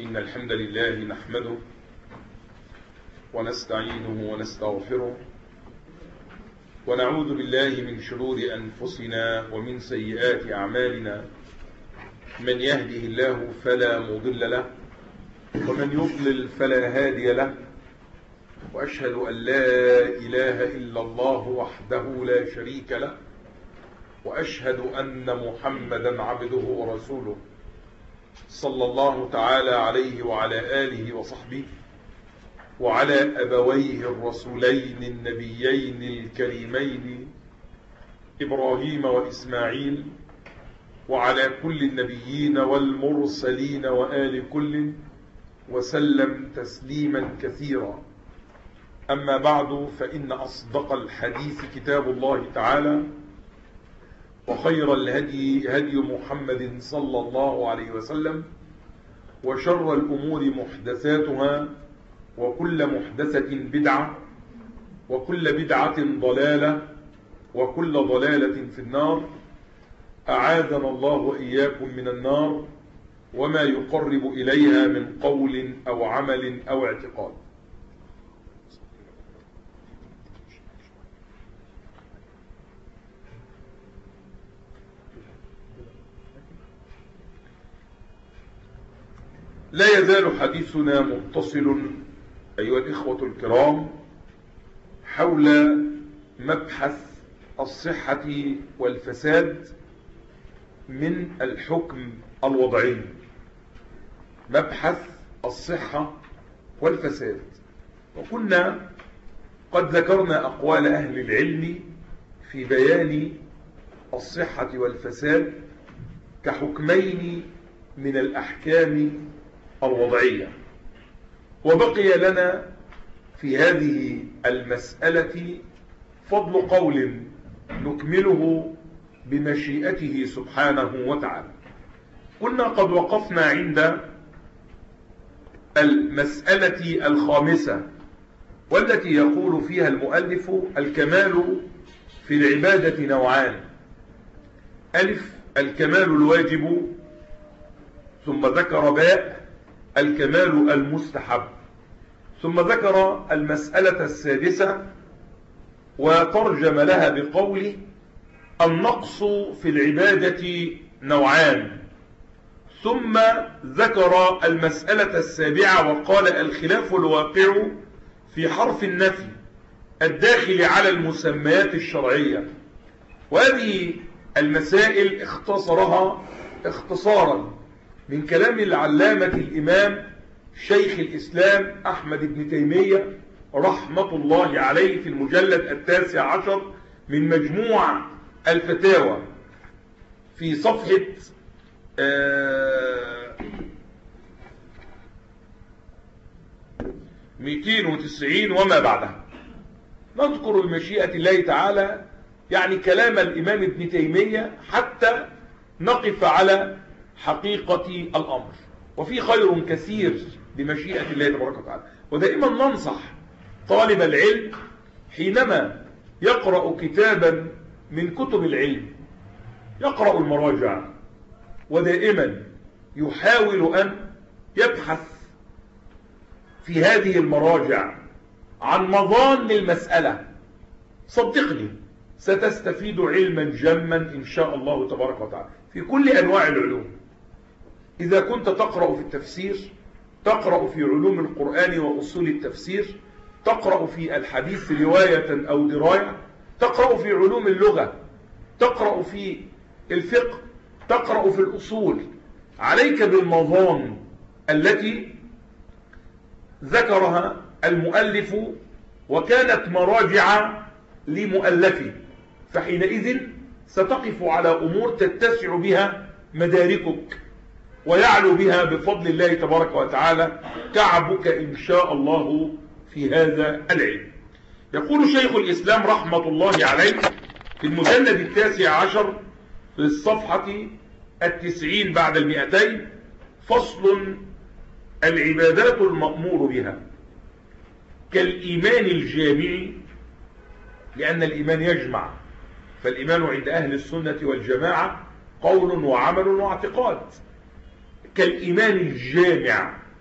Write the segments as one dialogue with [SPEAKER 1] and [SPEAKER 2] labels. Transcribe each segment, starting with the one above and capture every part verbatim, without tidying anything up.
[SPEAKER 1] إن الحمد لله نحمده ونستعينه ونستغفره ونعوذ بالله من شرور أنفسنا ومن سيئات أعمالنا. من يهده الله فلا مضل له ومن يضلل فلا هادي له، وأشهد أن لا إله إلا الله وحده لا شريك له، وأشهد أن محمدا عبده ورسوله صلى الله تعالى عليه وعلى آله وصحبه وعلى أبويه الرسولين النبيين الكريمين إبراهيم وإسماعيل وعلى كل النبيين والمرسلين وآل كل وسلم تسليما كثيرا. أما بعد، فإن أصدق الحديث كتاب الله تعالى، وخير الهدي هدي محمد صلى الله عليه وسلم، وشر الأمور محدثاتها، وكل محدثة بدعة، وكل بدعة ضلالة، وكل ضلالة في النار. أعاذنا الله وإياكم من النار وما يقرب إليها من قول أو عمل أو اعتقاد. لا يزال حديثنا متصل أيها الإخوة الكرام حول مبحث الصحة والفساد من الحكم الوضعي. مبحث الصحة والفساد، وكنا قد ذكرنا أقوال أهل العلم في بيان الصحة والفساد كحكمين من الأحكام الوضعية، وبقي لنا في هذه المسألة فضل قول نكمله بمشيئته سبحانه وتعالى. كنا قد وقفنا عند المسألة الخامسة، والتي يقول فيها المؤلف: الكمال في العبادة نوعان: ألف الكمال الواجب، ثم ذكر باء الكمال المستحب، ثم ذكر المسألة السادسة وترجم لها بقوله: النقص في العبادة نوعان، ثم ذكر المسألة السابعة وقال: الخلاف الواقع في حرف النفي الداخل على المسميات الشرعية. وهذه المسائل اختصرها اختصارا من كلام العلامة الإمام شيخ الإسلام أحمد بن تيمية رحمة الله عليه في المجلد التاسع عشر من مجموع الفتاوى في صفحة مئتين وتسعين وما بعدها. نذكر بمشيئة الله تعالى يعني كلام الإمام ابن تيمية حتى نقف على حقيقة الأمر، وفي خير كثير بمشيئة الله تبارك وتعالى. ودائما ننصح طالب العلم حينما يقرأ كتابا من كتب العلم يقرأ المراجع، ودائما يحاول أن يبحث في هذه المراجع عن مظان المسألة. صدقني ستستفيد علما جما إن شاء الله تبارك وتعالى في كل أنواع العلوم. إذا كنت تقرأ في التفسير، تقرأ في علوم القرآن وأصول التفسير، تقرأ في الحديث رواية أو دراية، تقرأ في علوم اللغة، تقرأ في الفقه، تقرأ في الأصول، عليك بالمظان التي ذكرها المؤلف وكانت مراجع لمؤلفه، فحينئذ ستقف على أمور تتسع بها مداركك ويعلو بها بفضل الله تبارك وتعالى كعبك إن شاء الله في هذا العلم. يقول شيخ الإسلام رحمة الله عليه في المجلد التاسع عشر في الصفحة التسعين بعد المئتين: فصل: العبادات المأمور بها كالإيمان الجامع، لأن الإيمان يجمع، فالإيمان عند أهل السنة والجماعة قول وعمل واعتقاد، كالإيمان الجامع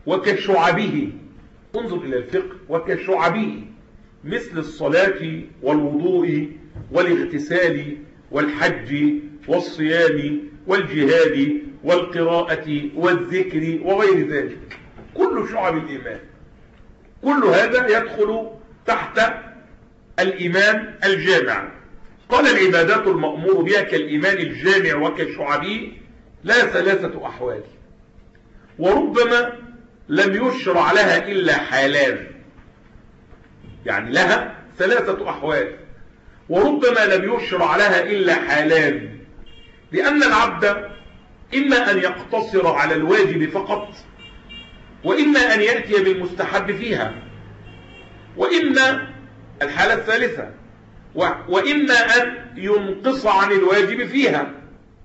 [SPEAKER 1] وكشعبه، انظر إلى الفقه، وكشعبه مثل الصلاة والوضوء والاغتسال والحج والصيام والجهاد والقراءة والذكر وغير ذلك، كل شعب الإيمان. كل هذا يدخل تحت الإيمان الجامع. قال العبادات المأمور بها كالإيمان الجامع وكشعبه لا ثلاثة أحوال، وربما لم يشرع لها إلا حالان، يعني لها ثلاثة أحوال وربما لم يشرع لها إلا حالان، لأن العبد إما أن يقتصر على الواجب فقط، وإما أن يأتي بالمستحب فيها، وإما الحالة الثالثة وإما أن ينقص عن الواجب فيها.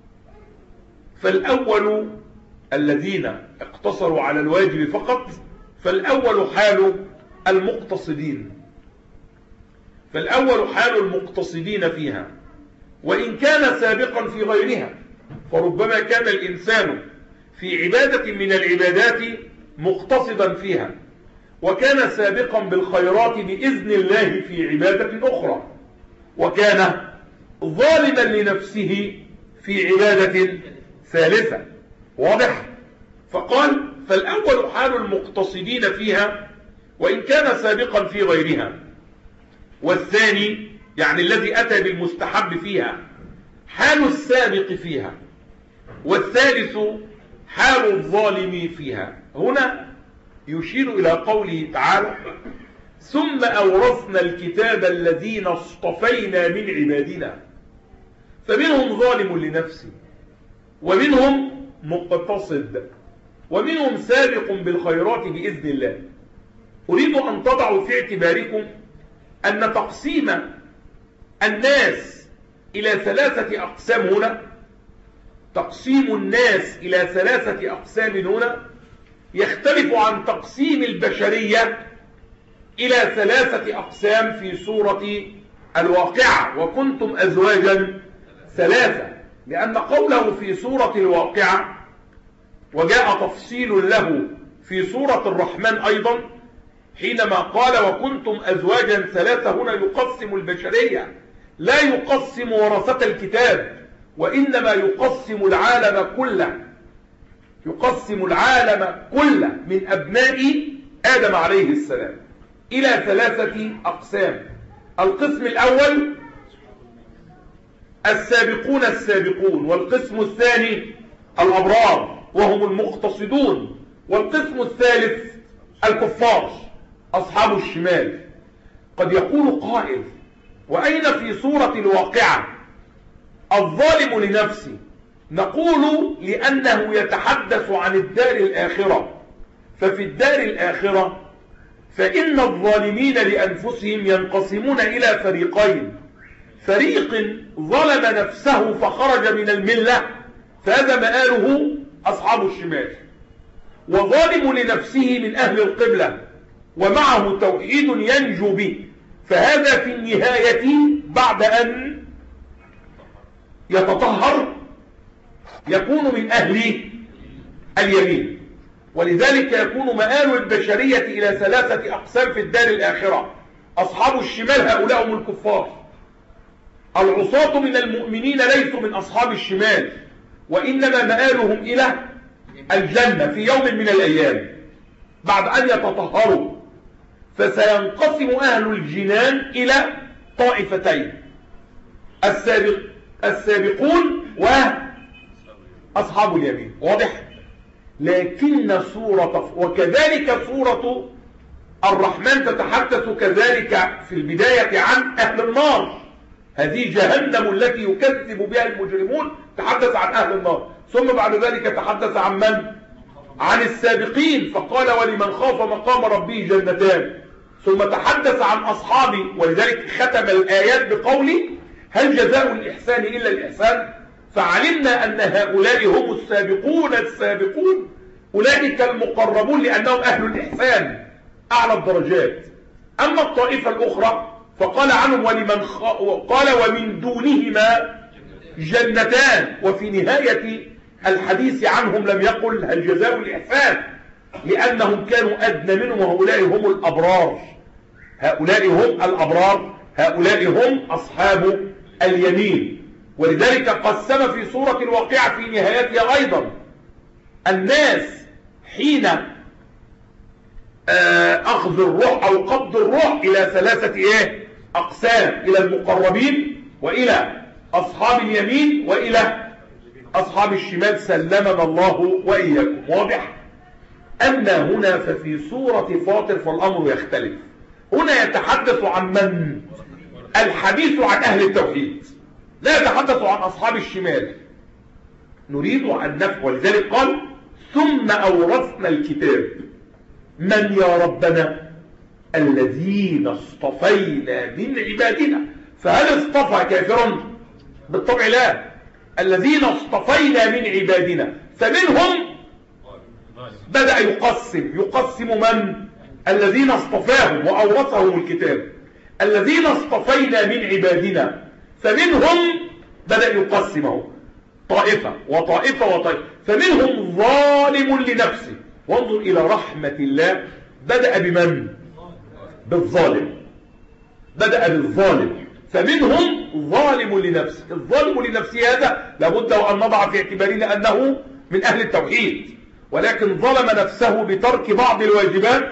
[SPEAKER 1] فالأول الذين اقتصروا على الواجب فقط، فالأول حال المقتصدين فالأول حال المقتصدين فيها، وإن كان سابقا في غيرها، فربما كان الإنسان في عبادة من العبادات مقتصدا فيها، وكان سابقا بالخيرات بإذن الله في عبادة أخرى، وكان ظالما لنفسه في عبادة ثالثة. واضح؟ فقال فالأول حال المقتصدين فيها وإن كان سابقا في غيرها، والثاني يعني الذي أتى بالمستحب فيها حال السابق فيها، والثالث حال الظالم فيها. هنا يشير إلى قوله تعالى ثم أورثنا الكتاب الذين اصطفينا من عبادنا، فمنهم ظالم لنفسه، ومنهم مقتصد، ومنهم سابق بالخيرات بإذن الله. أريد أن تضعوا في اعتباركم أن تقسيم الناس إلى ثلاثة أقسام هنا، تقسيم الناس إلى ثلاثة أقسام هنا يختلف عن تقسيم البشرية إلى ثلاثة أقسام في سورة الواقعة، وكنتم أزواجا ثلاثة، لأن قوله في سورة الواقعة وجاء تفصيل له في سورة الرحمن أيضا حينما قال وكنتم أزواجا ثلاثة، هنا يقسم البشرية، لا يقسم ورثة الكتاب، وإنما يقسم العالم كله، يقسم العالم كله من أبناء آدم عليه السلام إلى ثلاثة أقسام. القسم الأول السابقون السابقون، والقسم الثاني الأبرار وهم المقتصدون، والقسم الثالث الكفار أصحاب الشمال. قد يقول قائل وأين في سورة الواقعة الظالم لنفسه؟ نقول لأنه يتحدث عن الدار الآخرة، ففي الدار الآخرة فإن الظالمين لأنفسهم ينقسمون إلى فريقين، فريق ظلم نفسه فخرج من الملة فهذا مآله أصحاب الشمال، وظالم لنفسه من أهل القبلة ومعه توحيد ينجو به، فهذا في النهاية بعد أن يتطهر يكون من أهل اليمين. ولذلك يكون مآل البشرية إلى ثلاثة أقسام في الدار الآخرة. أصحاب الشمال هؤلاء هم الكفار، العصاة من المؤمنين ليسوا من أصحاب الشمال، وإنما مآلهم إلى الجنة في يوم من الأيام بعد أن يتطهروا. فسينقسم أهل الجنان إلى طائفتين، السابق السابقون وأصحاب اليمين. واضح؟ لكن سورة وكذلك سورة الرحمن تتحدث كذلك في البداية عن أهل النار، هذه جهنم التي يكذب بها المجرمون، تحدث عن أهل النار، ثم بعد ذلك تحدث عن من؟ عن السابقين، فقال ولمن خاف مقام ربه جنتان، ثم تحدث عن أصحابه، ولذلك ختم الآيات بقوله هل جزاء الإحسان إلا الإحسان؟ فعلمنا أن هؤلاء هم السابقون السابقون، أولئك المقربون لأنهم أهل الإحسان أعلى الدرجات. أما الطائفة الأخرى فقال عنهم ولمن خ... قال ومن دونهما جنتان، وفي نهاية الحديث عنهم لم يقل هل جزاء الإحسان، لأنهم كانوا أدنى منهم، وهؤلاء هم الأبرار، هؤلاء هم الأبرار، هؤلاء هم أصحاب اليمين. ولذلك قسم في سورة الواقعة في نهايتها أيضا الناس حين أخذ الروح أو قبض الروح إلى ثلاثة إيه؟ أقسام، إلى المقربين وإلى أصحاب اليمين وإلى أصحاب الشمال، سلمنا الله وإياكم. واضح؟ أما هنا ففي سورة فاطر فالأمر يختلف. هنا يتحدث عن من؟ الحديث عن أهل التوحيد، لا يتحدث عن أصحاب الشمال. نريد أن نفهم، ولذلك قال ثم أورثنا الكتاب من يا ربنا؟ الذين اصطفينا من عبادنا. فهل اصطفى كافرا؟ بالطبع لا. الذين اصطفينا من عبادنا، فمنهم بدأ يقسم يقسم من؟ الذين اصطفاهم وأورثهم الكتاب. الذين اصطفينا من عبادنا، فمنهم بدأ يقسمه طائفة وطائفة وطائفة، فمنهم ظالم لنفسه. وانظر إلى رحمة الله، بدأ بمن؟ بالظالم، بدأ بالظالم. فمنهم ظالم لنفسه. الظالم لنفسه هذا لابد أن نضع في اعتبارنا أنه من أهل التوحيد، ولكن ظلم نفسه بترك بعض الواجبات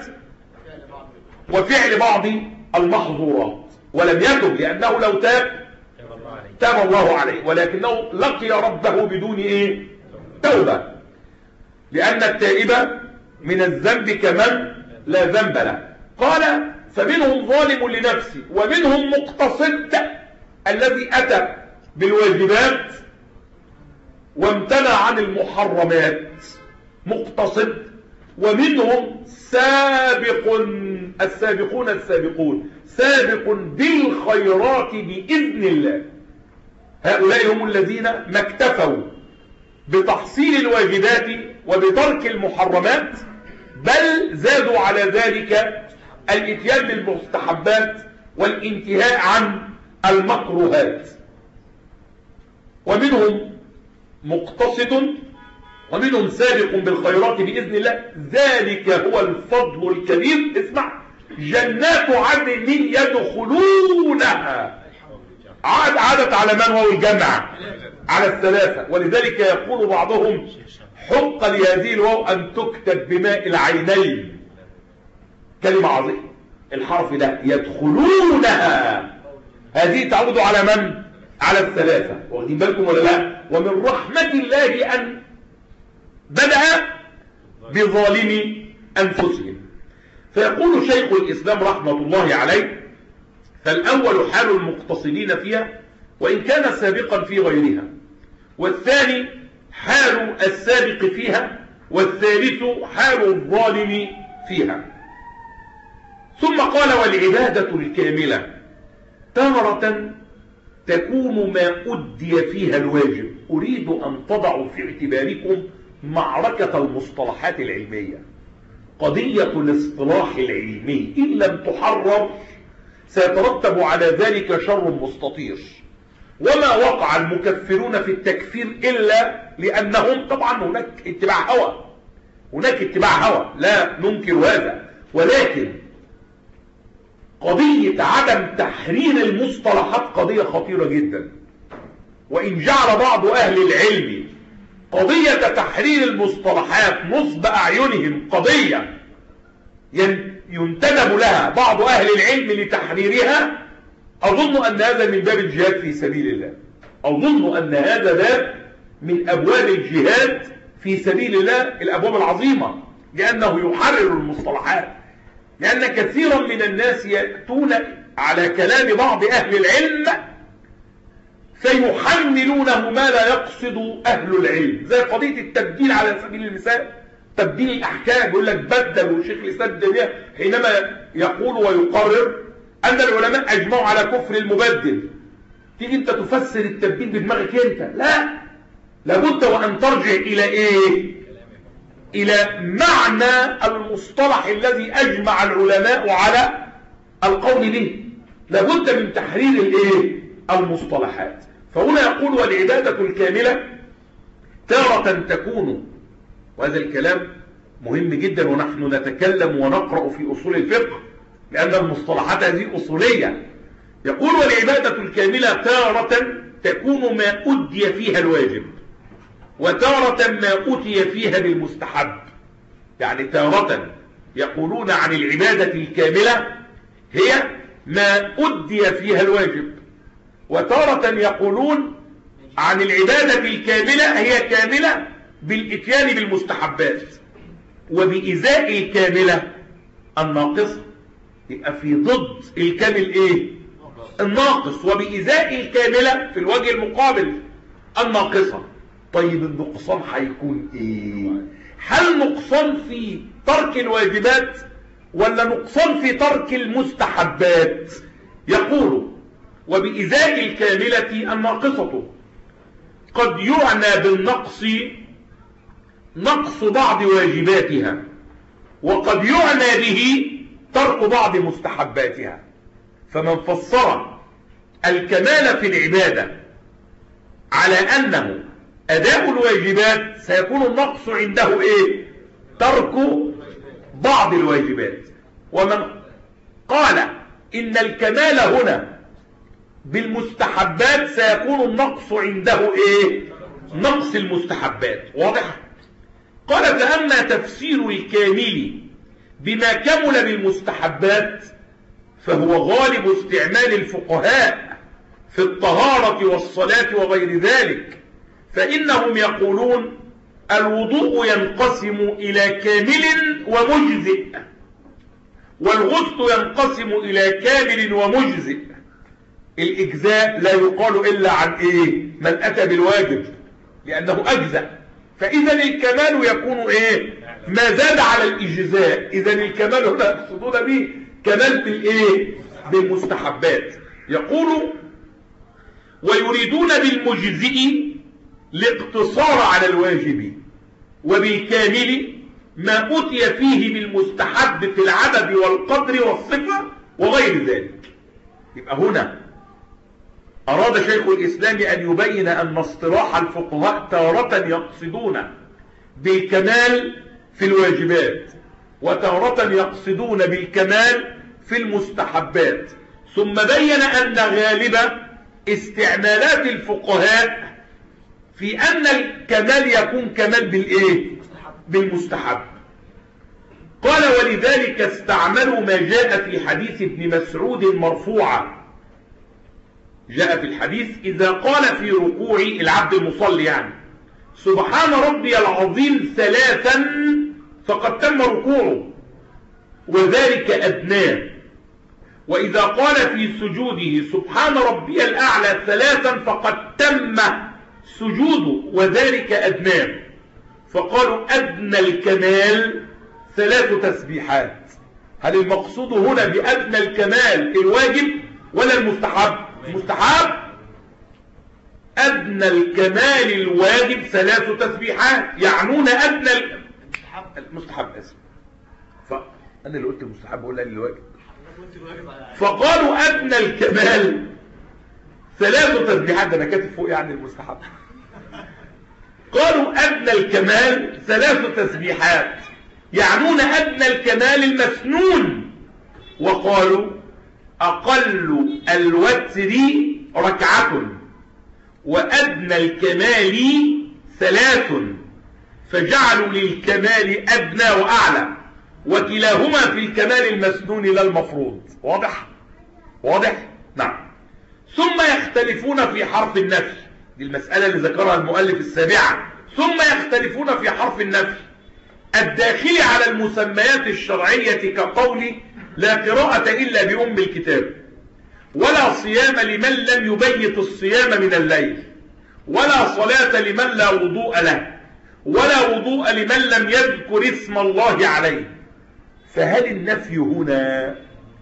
[SPEAKER 1] وفعل بعض المحظورات، ولم يتب، لأنه لو تاب تاب الله عليه، ولكنه لقي ربه بدون إيه؟ توبة. لأن التائب من الذنب كمن لا ذنب له. قال فمنهم ظالم لنفسه ومنهم مقتصد الذي أتى بالواجبات وامتنع عن المحرمات، مقتصد. ومنهم سابق، السابقون السابقون، سابق بالخيرات بإذن الله. هؤلاء هم الذين ما اكتفوا بتحصيل الواجبات وبترك المحرمات، بل زادوا على ذلك الاتيان بالمستحبات والانتهاء عن المكروهات. ومنهم مقتصد ومنهم سابق بالخيرات بإذن الله، ذلك هو الفضل الكبير. اسمع، جنات عدن يدخلونها. عاد عادت على من هو الجمع؟ على الثلاثة. ولذلك يقول بعضهم حق لهذه الواو أن تكتب بماء العينين، كلمة عظيمة. الحرف ده يدخلونها، هذه تعود على من؟ على الثلاثة. واخدين بالكم ولا لا؟ ومن رحمة الله أن بدأ بظالم أنفسهم. فيقول شيخ الإسلام رحمة الله عليه: فالأول حال المقتصدين فيها وإن كان سابقا في غيرها، والثاني حال السابق فيها، والثالث حال الظالم فيها. ثم قال: والعبادة الكاملة تارة تكون ما أدي فيها الواجب. أريد أن تضعوا في اعتباركم معركة المصطلحات العلمية، قضية الاصطلاح العلمي إن لم تحرر سيترتب على ذلك شر مستطير. وما وقع المكفرون في التكفير إلا لأنهم، طبعا هناك اتباع هوى، هناك اتباع هوى لا ننكر هذا، ولكن قضية عدم تحرير المصطلحات قضية خطيرة جدا. وإن جعل بعض أهل العلم قضية تحرير المصطلحات نصب أعينهم قضية ينتدب لها بعض أهل العلم لتحريرها، أظن أن هذا من باب الجهاد في سبيل الله. أظن أن هذا باب من أبواب الجهاد في سبيل الله، الأبواب العظيمة، لأنه يحرر المصطلحات. لأن كثيرا من الناس يأتون على كلام بعض أهل العلم فيحملونه ما لا يقصد أهل العلم، زي قضية التبديل على سبيل المثال، تبديل الأحكام. يقول لك بدلوا شيخ الإسلام الدنيا حينما يقول ويقرر أن العلماء أجمعوا على كفر المبدل. تيجي أنت تفسر التبديل بدماغك أنت؟ لا، لابد وأن ترجع إلى إيه؟ إلى معنى المصطلح الذي أجمع العلماء على القول به. لابد من تحرير الإيه؟ المصطلحات. فهنا يقول: والعبادة الكاملة تارة تكون، وهذا الكلام مهم جدا ونحن نتكلم ونقرأ في أصول الفقه، لأن المصطلحات هذه أصولية. يقول والعبادة الكاملة تارة تكون ما أدي فيها الواجب، وتارة ما أتي فيها بالمستحب. يعني تارة يقولون عن العبادة الكاملة هي ما أدي فيها الواجب، وتارة يقولون عن العبادة الكاملة هي كاملة بالإتيان بالمستحبات وبإزاء الكاملة الناقصة. يبقى في ضد الكامل ايه؟ الناقص، وبإزاء الكاملة في الوجه المقابل الناقصة. طيب النقصان هيكون ايه؟ هل نقصان في ترك الواجبات ولا نقصان في ترك المستحبات؟ يقول وبإزاء الكاملة الناقصة قد يعنى بالنقص نقص بعض واجباتها، وقد يعنى به ترك بعض مستحباتها. فمن فسر الكمال في العبادة على أنه أداء الواجبات سيكون النقص عنده إيه؟ ترك بعض الواجبات. ومن قال إن الكمال هنا بالمستحبات سيكون النقص عنده إيه؟ نقص المستحبات. واضح؟ قال فأما تفسير الكامل بما كمل بالمستحبات فهو غالب استعمال الفقهاء في الطهارة والصلاة وغير ذلك، فإنهم يقولون الوضوء ينقسم إلى كامل ومجزئ، والغسل ينقسم إلى كامل ومجزئ. الإجزاء لا يقال إلا عن إيه؟ من أتى بالواجب لأنه أجزأ. فإذا الكمال يكون إيه؟ ما زاد على الإجزاء. إذا الكمال هنا يقصدون به كمال بالإيه؟ بالمستحبات. يقول ويريدون بالمجزئ الاقتصار على الواجب، وبالكامل ما أتي فيه بالمستحب في العدد والقدر والصفة وغير ذلك. يبقى هنا أراد شيخ الإسلام أن يبين أن اصطلاح الفقهاء تارة يقصدون بالكمال في الواجبات، وتارة يقصدون بالكمال في المستحبات. ثم بين أن غالب استعمالات الفقهاء في أن الكمال يكون كمال بالإيه؟ بالمستحب. قال ولذلك استعملوا ما جاء في حديث ابن مسعود مرفوعا. جاء في الحديث إذا قال في ركوع العبد المصلي يعني سبحان ربي العظيم ثلاثا فقد تم ركوعه وذلك أدناه، وإذا قال في سجوده سبحان ربي الأعلى ثلاثا فقد تم سجوده وذلك أدناه. فقالوا أدنى الكمال ثلاث تسبيحات. هل المقصود هنا بأدنى الكمال الواجب ولا المستحب؟ المستحب. أدنى الكمال الواجب ثلاث تسبيحات، يعنون أدنى المستحب. اسم فأنا اللي قلت المستحب ولا اللي الواجب؟ فقالوا أدنى الكمال ثلاث تسبيحات. أنا كاتب فوق يعني المستحب. قالوا أدنى الكمال ثلاث تسبيحات، يعنون أدنى الكمال المسنون. وقالوا أقل الوتر ركعة، وأدنى الكمال ثلاث، فجعلوا للكمال أدنى وأعلى، وكلاهما في الكمال المسنون لا المفروض. واضح؟ واضح؟ نعم. ثم يختلفون في حرف النفي. دي المسألة اللي ذكرها المؤلف السابعة. ثم يختلفون في حرف النفي الداخل على المسميات الشرعية كقول لا قراءة إلا بأم الكتاب، ولا صيام لمن لم يبيت الصيام من الليل، ولا صلاة لمن لا وضوء له، ولا وضوء لمن لم يذكر اسم الله عليه. فهل النفي هنا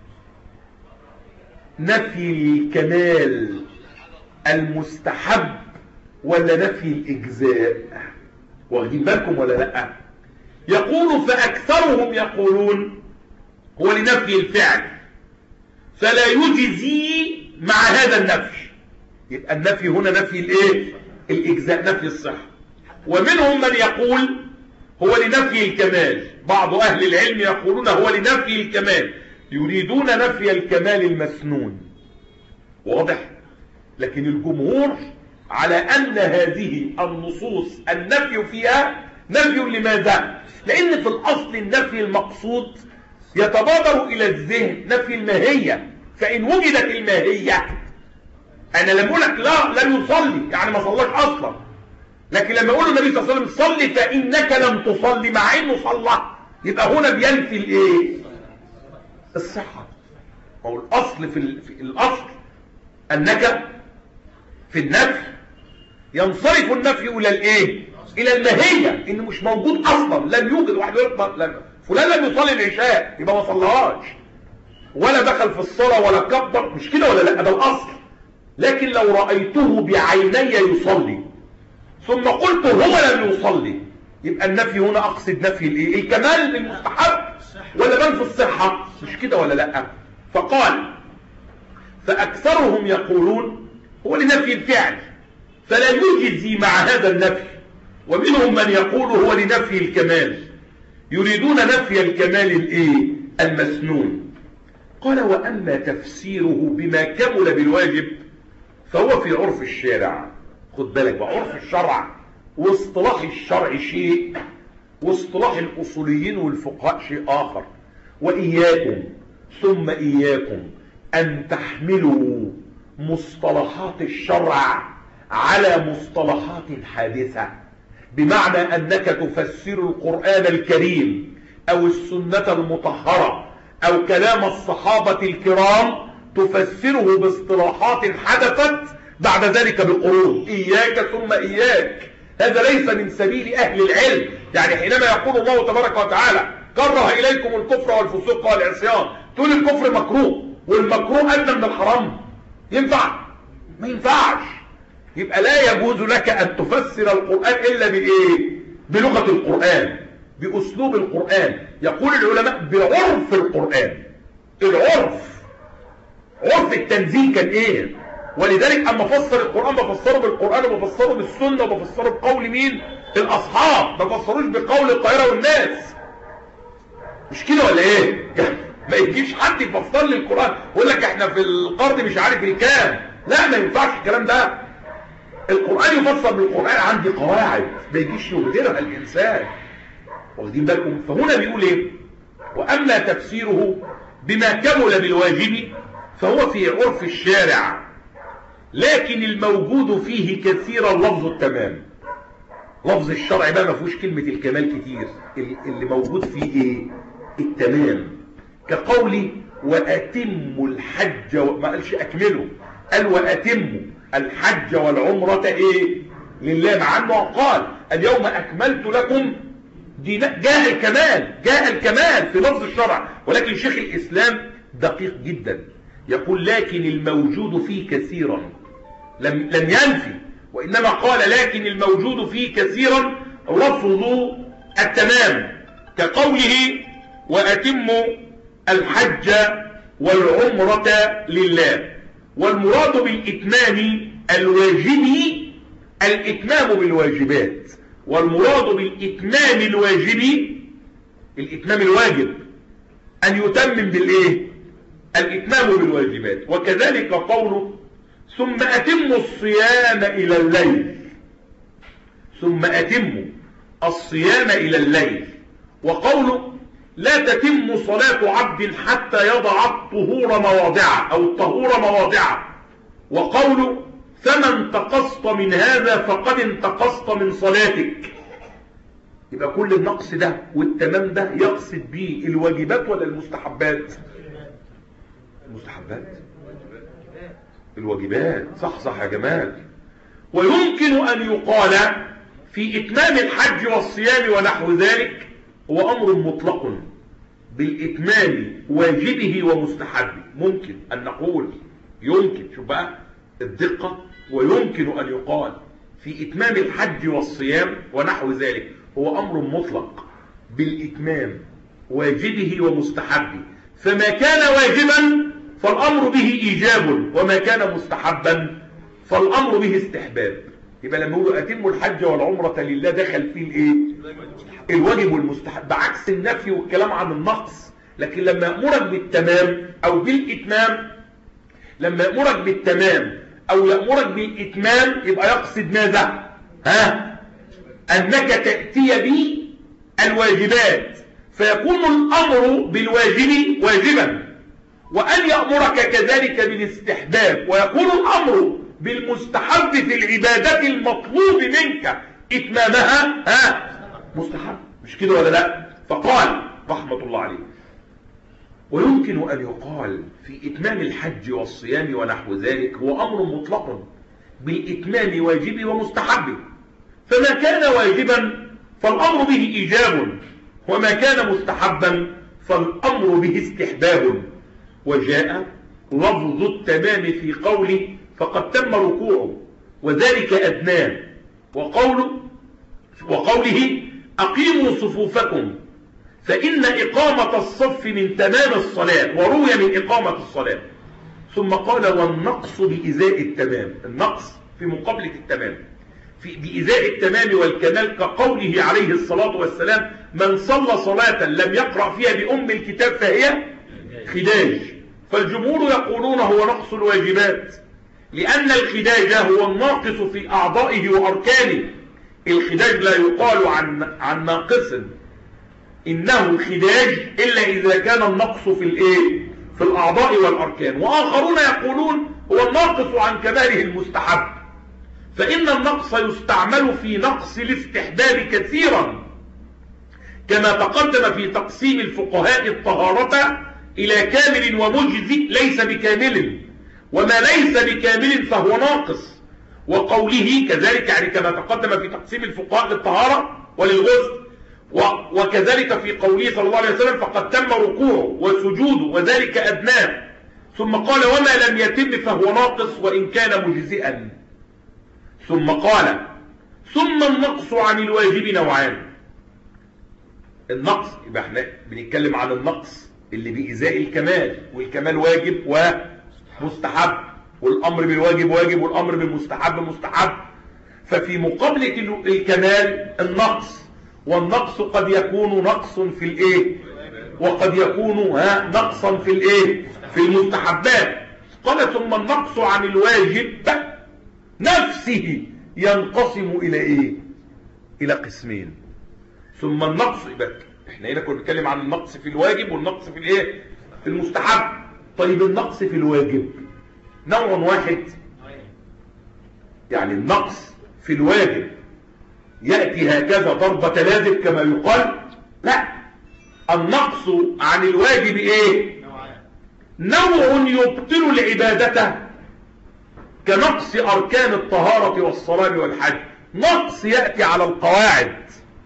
[SPEAKER 1] نفي الكمال المستحب ولا نفي الإجزاء؟ واخدين بالكم ولا لا؟ يقول فأكثرهم يقولون هو لنفي الفعل فلا يجزي مع هذا النفي. يبقى النفي هنا نفي الايه؟ الإجزاء، نفي الصحة. ومنهم من يقول هو لنفي الكمال، بعض أهل العلم يقولون هو لنفي الكمال، يريدون نفي الكمال المسنون، واضح؟ لكن الجمهور على أن هذه النصوص النفي فيها نفي لماذا؟ لأن في الأصل النفي المقصود يتبادر إلى الذهن نفي الماهية، فإن وجدت الماهية، أنا لما أقول لك لا لم يصلي يعني ما صلاش أصلا، لكن لما أقول النبي صلى الله عليه وسلم صلي فإنك لم تصلي مع إنه صلى، يبقى هنا بينفي الإيه؟ الصحة. هو الأصل في, ال... في الأصل أنك في النفي ينصرف النفي إلى الإيه؟ إلى الماهية، إنه مش موجود أصلا، لم يوجد. واحد يقول لم... فلان لم يصلي العشاء يبقى ما صلىهاش، ولا دخل في الصلاة ولا كبر، مش كده ولا لا؟ ده الأصل. لكن لو رأيته بعيني يصلي ثم قلت هو لم يصلي، يبقى النفي هنا أقصد نفي الإيه؟ الكمال المستحب ولا منفي الصحة، مش كده ولا لا؟ فقال فأكثرهم يقولون هو لنفي الفعل فلا يجزي مع هذا النفي، ومنهم من يقول هو لنفي الكمال، يريدون نفي الكمال الإيه؟ المسنون. قال وأما تفسيره بما كمل بالواجب فهو في عرف الشارع. خد بالك بقى، عرف الشرع واصطلاح الشرع شيء، واصطلاح الأصوليين والفقهاء شيء آخر. وإياكم ثم إياكم أن تحملوا مصطلحات الشرع على مصطلحات حادثة، بمعنى أنك تفسر القرآن الكريم أو السنة المطهرة أو كلام الصحابة الكرام تفسره باصطلاحات حدثت بعد ذلك بقرون. إياك ثم إياك، هذا ليس من سبيل أهل العلم. يعني حينما يقول الله تبارك وتعالى كره إليكم الكفر والفسوق والعصيان، تقول الكفر مكروه والمكروه أدنى من الحرام، ينفع؟ ما ينفعش. يبقى لا يجوز لك أن تفسر القرآن إلا بإيه؟ بلغة القرآن، بأسلوب القرآن. يقول العلماء بعرف القرآن. العرف، عرف التنزيل كان إيه؟ ولذلك أما فسر القرآن بفسره بالقرآن وبفسره بالسنة وبفسره بقول مين؟ الأصحاب، ما بفسروش بقول القاهرة والناس. مش كده ولا إيه؟ ما يجيش حد يفسر لي القرآن ويقول لك إحنا في القرن مش عارف الكام. لا، ما ينفعش الكلام ده. القرآن يفسر بالقرآن، عندي قواعد ما يجيش يغيرها الإنسان. واخدين بالكم؟ فهنا بيقول إيه؟ وأما تفسيره بما كمل بالواجب فهو في عرف الشارع، لكن الموجود فيه كثيرا لفظ التمام. لفظ الشرع بقى ما فيهوش كلمة الكمال كتير، اللي موجود فيه ايه؟ التمام. كقولي وأتموا الحج و... ما قالش أكملوا، قال وأتموا الحج والعمرة ايه؟ لله، مع انه قال اليوم أكملت لكم دينا. جاء الكمال، جاء الكمال في لفظ الشرع. ولكن شيخ الإسلام دقيق جدا، يقول لكن الموجود فيه كثيرا، لم, لم ينفي، وإنما قال لكن الموجود فيه كثيرا لفظ التمام، كقوله وأتموا الحج والعمرة لله. والمراد بالإتمام الواجبي الإتمام بالواجبات، والمراد بالإتمام الواجبي الإتمام الواجب أن يتمم بالإيه؟ الإتمام بالواجبات. وكذلك قوله ثم أتموا الصيام إلى الليل، ثم أتموا الصيام إلى الليل. وقوله لا تتم صلاة عبد حتى يضع الطهور مواضعه أو الطهور مواضعه. وقوله فما انتقصت من هذا فقد انتقصت من صلاتك. يبقى كل النقص ده والتمام ده يقصد به الواجبات ولا المستحبات؟ المستحبات، الواجبات. صح صح يا جمال. ويمكن أن يقال في إتمام الحج والصيام ونحو ذلك هو أمر مطلق بالإتمام واجبه ومستحبه. ممكن أن نقول، يمكن، شوف بقى الدقة، ويمكن أن يقال في إتمام الحج والصيام ونحو ذلك هو أمر مطلق بالإتمام واجبه ومستحبه. فما كان واجبا فالأمر به إيجاب، وما كان مستحبا فالأمر به استحباب. يبقى لما يقولوا اتموا الحج والعمرة لله دخل فيه الايه؟ الواجب والمستحب، بعكس النفي والكلام عن النقص. لكن لما يأمرك بالتمام او بالاتمام، لما يأمرك بالتمام او يأمرك بالاتمام يبقى يقصد ماذا؟ ها؟ انك تأتي به الواجبات، فيكون الامر بالواجب واجبا، وان يأمرك كذلك بالاستحباب، ويكون الامر بالمستحب في العبادة المطلوب منك اتمامها ها مستحب، مش كده ولا لا؟ فقال رحمة الله عليه: ويمكن ان يقال في اتمام الحج والصيام ونحو ذلك هو امر مطلق بالاتمام واجب ومستحب، فما كان واجبا فالامر به ايجاب، وما كان مستحبا فالامر به استحباب. وجاء لفظ التمام في قوله فقد تم ركوعه وذلك أدناه، وقوله وقوله أقيموا صفوفكم فإن إقامة الصف من تمام الصلاة، وروي من إقامة الصلاة. ثم قال: والنقص بإزاء التمام، النقص في مقابلة التمام، في بإزاء التمام والكمال، كقوله عليه الصلاة والسلام: من صلى صلاة لم يقرأ فيها بأم الكتاب فهي خداج. فالجمهور يقولون هو نقص الواجبات، لأن الخداج هو الناقص في أعضائه وأركانه. الخداج لا يقال عن عن ناقص إنه خداج إلا إذا كان النقص في الإيه؟ في الأعضاء والأركان. وآخرون يقولون هو الناقص عن كماله المستحب، فإن النقص يستعمل في نقص الاستحباب كثيرا، كما تقدم في تقسيم الفقهاء الطهارة إلى كامل ومجزئ ليس بكامل، وما ليس بكامل فهو ناقص. وقوله كذلك يعني كما تقدم في تقسيم الفقهاء للطهارة وللغسل، وكذلك في قوله صلى الله عليه وسلم فقد تم ركوعه وسجوده وذلك أدناه. ثم قال: وما لم يتم فهو ناقص وإن كان مجزئا. ثم قال: ثم النقص عن الواجب نوعان. النقص يبقى احنا بنتكلم عن النقص اللي بإزاء الكمال، والكمال واجب ومستحب، والأمر بالواجب واجب والأمر بالمستحب مستحب. ففي مقابلة الكمال النقص، والنقص قد يكون نقص في الايه وقد يكون ها نقصا في الايه في المستحبات. قال: ثم النقص عن الواجب نفسه ينقسم الى ايه الى قسمين. ثم النقص يبقى احنا هنا كنا بنتكلم عن النقص في الواجب والنقص في الايه في المستحب. طيب النقص في الواجب نوع واحد، يعني النقص في الواجب يأتي هكذا ضربة لازم كما يقال؟ لا، النقص عن الواجب ايه؟ نوع يبطل العبادة كنقص أركان الطهارة والصلاة والحج. نقص يأتي على القواعد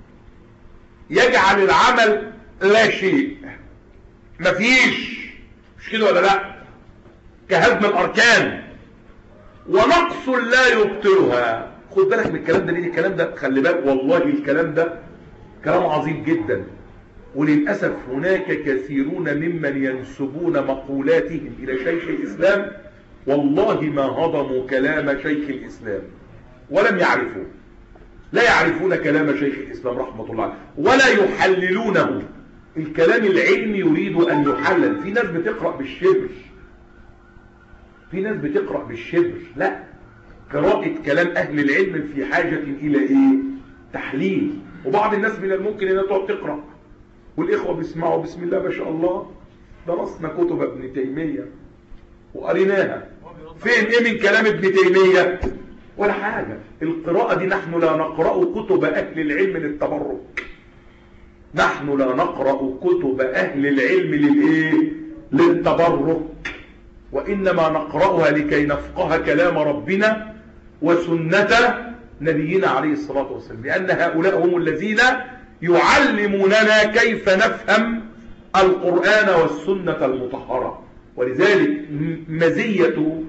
[SPEAKER 1] يجعل العمل لا شيء، مفيش، مش كده ولا لا؟ كهدم الأركان. ونقص لا يبطلها. خد بالك من الكلام ده، ليه الكلام ده؟ خلي بالك والله الكلام ده كلام عظيم جدا، وللأسف هناك كثيرون ممن ينسبون مقولاتهم إلى شيخ الإسلام والله ما هضموا كلام شيخ الإسلام ولم يعرفوا، لا يعرفون كلام شيخ الإسلام رحمة الله عليه ولا يحللونه. الكلام العلمي يريد أن يحلل. في ناس بتقرأ بالشبر، في ناس بتقرأ بالشبر. لا، قراءة كلام أهل العلم في حاجة إلى إيه؟ تحليل. وبعض الناس من الممكن أن تقعد تقرأ، والإخوة بيسمعوا بسم الله ما شاء الله درسنا كتب ابن تيمية وقريناها، فين إيه من كلام ابن تيمية؟ ولا حاجة. القراءة دي نحن لا نقرأ كتب أهل العلم للتبرك، نحن لا نقرأ كتب أهل العلم للإيه؟ للتبرك، وإنما نقرأها لكي نفقه كلام ربنا وسنة نبينا عليه الصلاة والسلام، لأن هؤلاء هم الذين يعلموننا كيف نفهم القرآن والسنة المطهرة. ولذلك مزية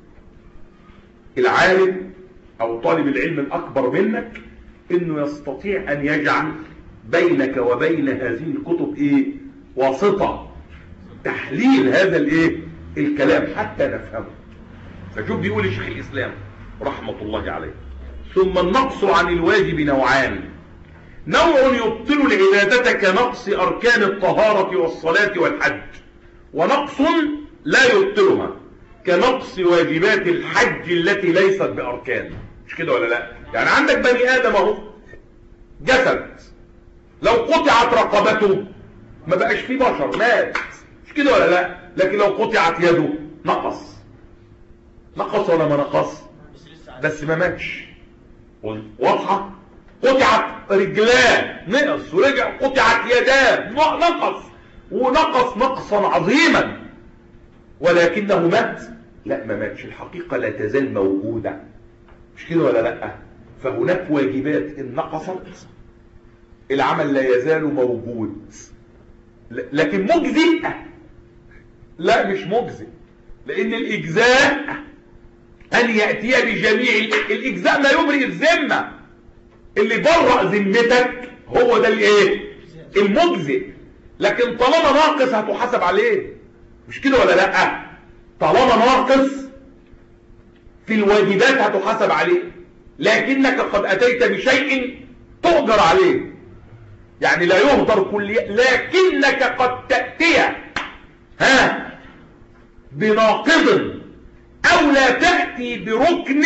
[SPEAKER 1] العالم أو طالب العلم الأكبر منك إنه يستطيع أن يجعل بينك وبين هذه الكتب إيه؟ واسطة تحليل هذا الإيه؟ الكلام حتى نفهمه. فشوف بيقول الشيخ الإسلام رحمة الله عليه: ثم النقص عن الواجب نوعان: نوع يبطل العبادة كنقص أركان الطهارة والصلاة والحج، ونقص لا يبطلها كنقص واجبات الحج التي ليست بأركان. مش كده ولا لا؟ يعني عندك بني آدم اهو جسد، لو قطعت رقبته ما بقاش فيه بشر، مات. مش كده ولا لا؟ لكن لو قطعت يده نقص. نقص ولا ما نقص؟ بس ما ماتش. واضحة؟ قطعت رجلاه نقص، ورجع قطعت يداه نقص، ونقص نقصا عظيما، ولكنه مات؟ لا، ما ماتش. الحقيقة لا تزال موجودة. مش كده ولا لا؟ فهناك واجبات إن نقصت العمل لا يزال موجود، لكن مجزئ؟ لا، مش مجزئ، لأن الإجزاء أن يأتي بجميع الإجزاء ما يبرئ الذمة. اللي برأ ذمتك هو ده الايه؟ المجزئ. لكن طالما ناقص هتحاسب عليه. مش كده ولا لا؟ طالما ناقص في الواجبات هتحاسب عليه، لكنك قد أتيت بشيء تؤجر عليه. يعني لا يهدر كليا، لكنك قد تأتي ها بناقض أو لا تأتي بركن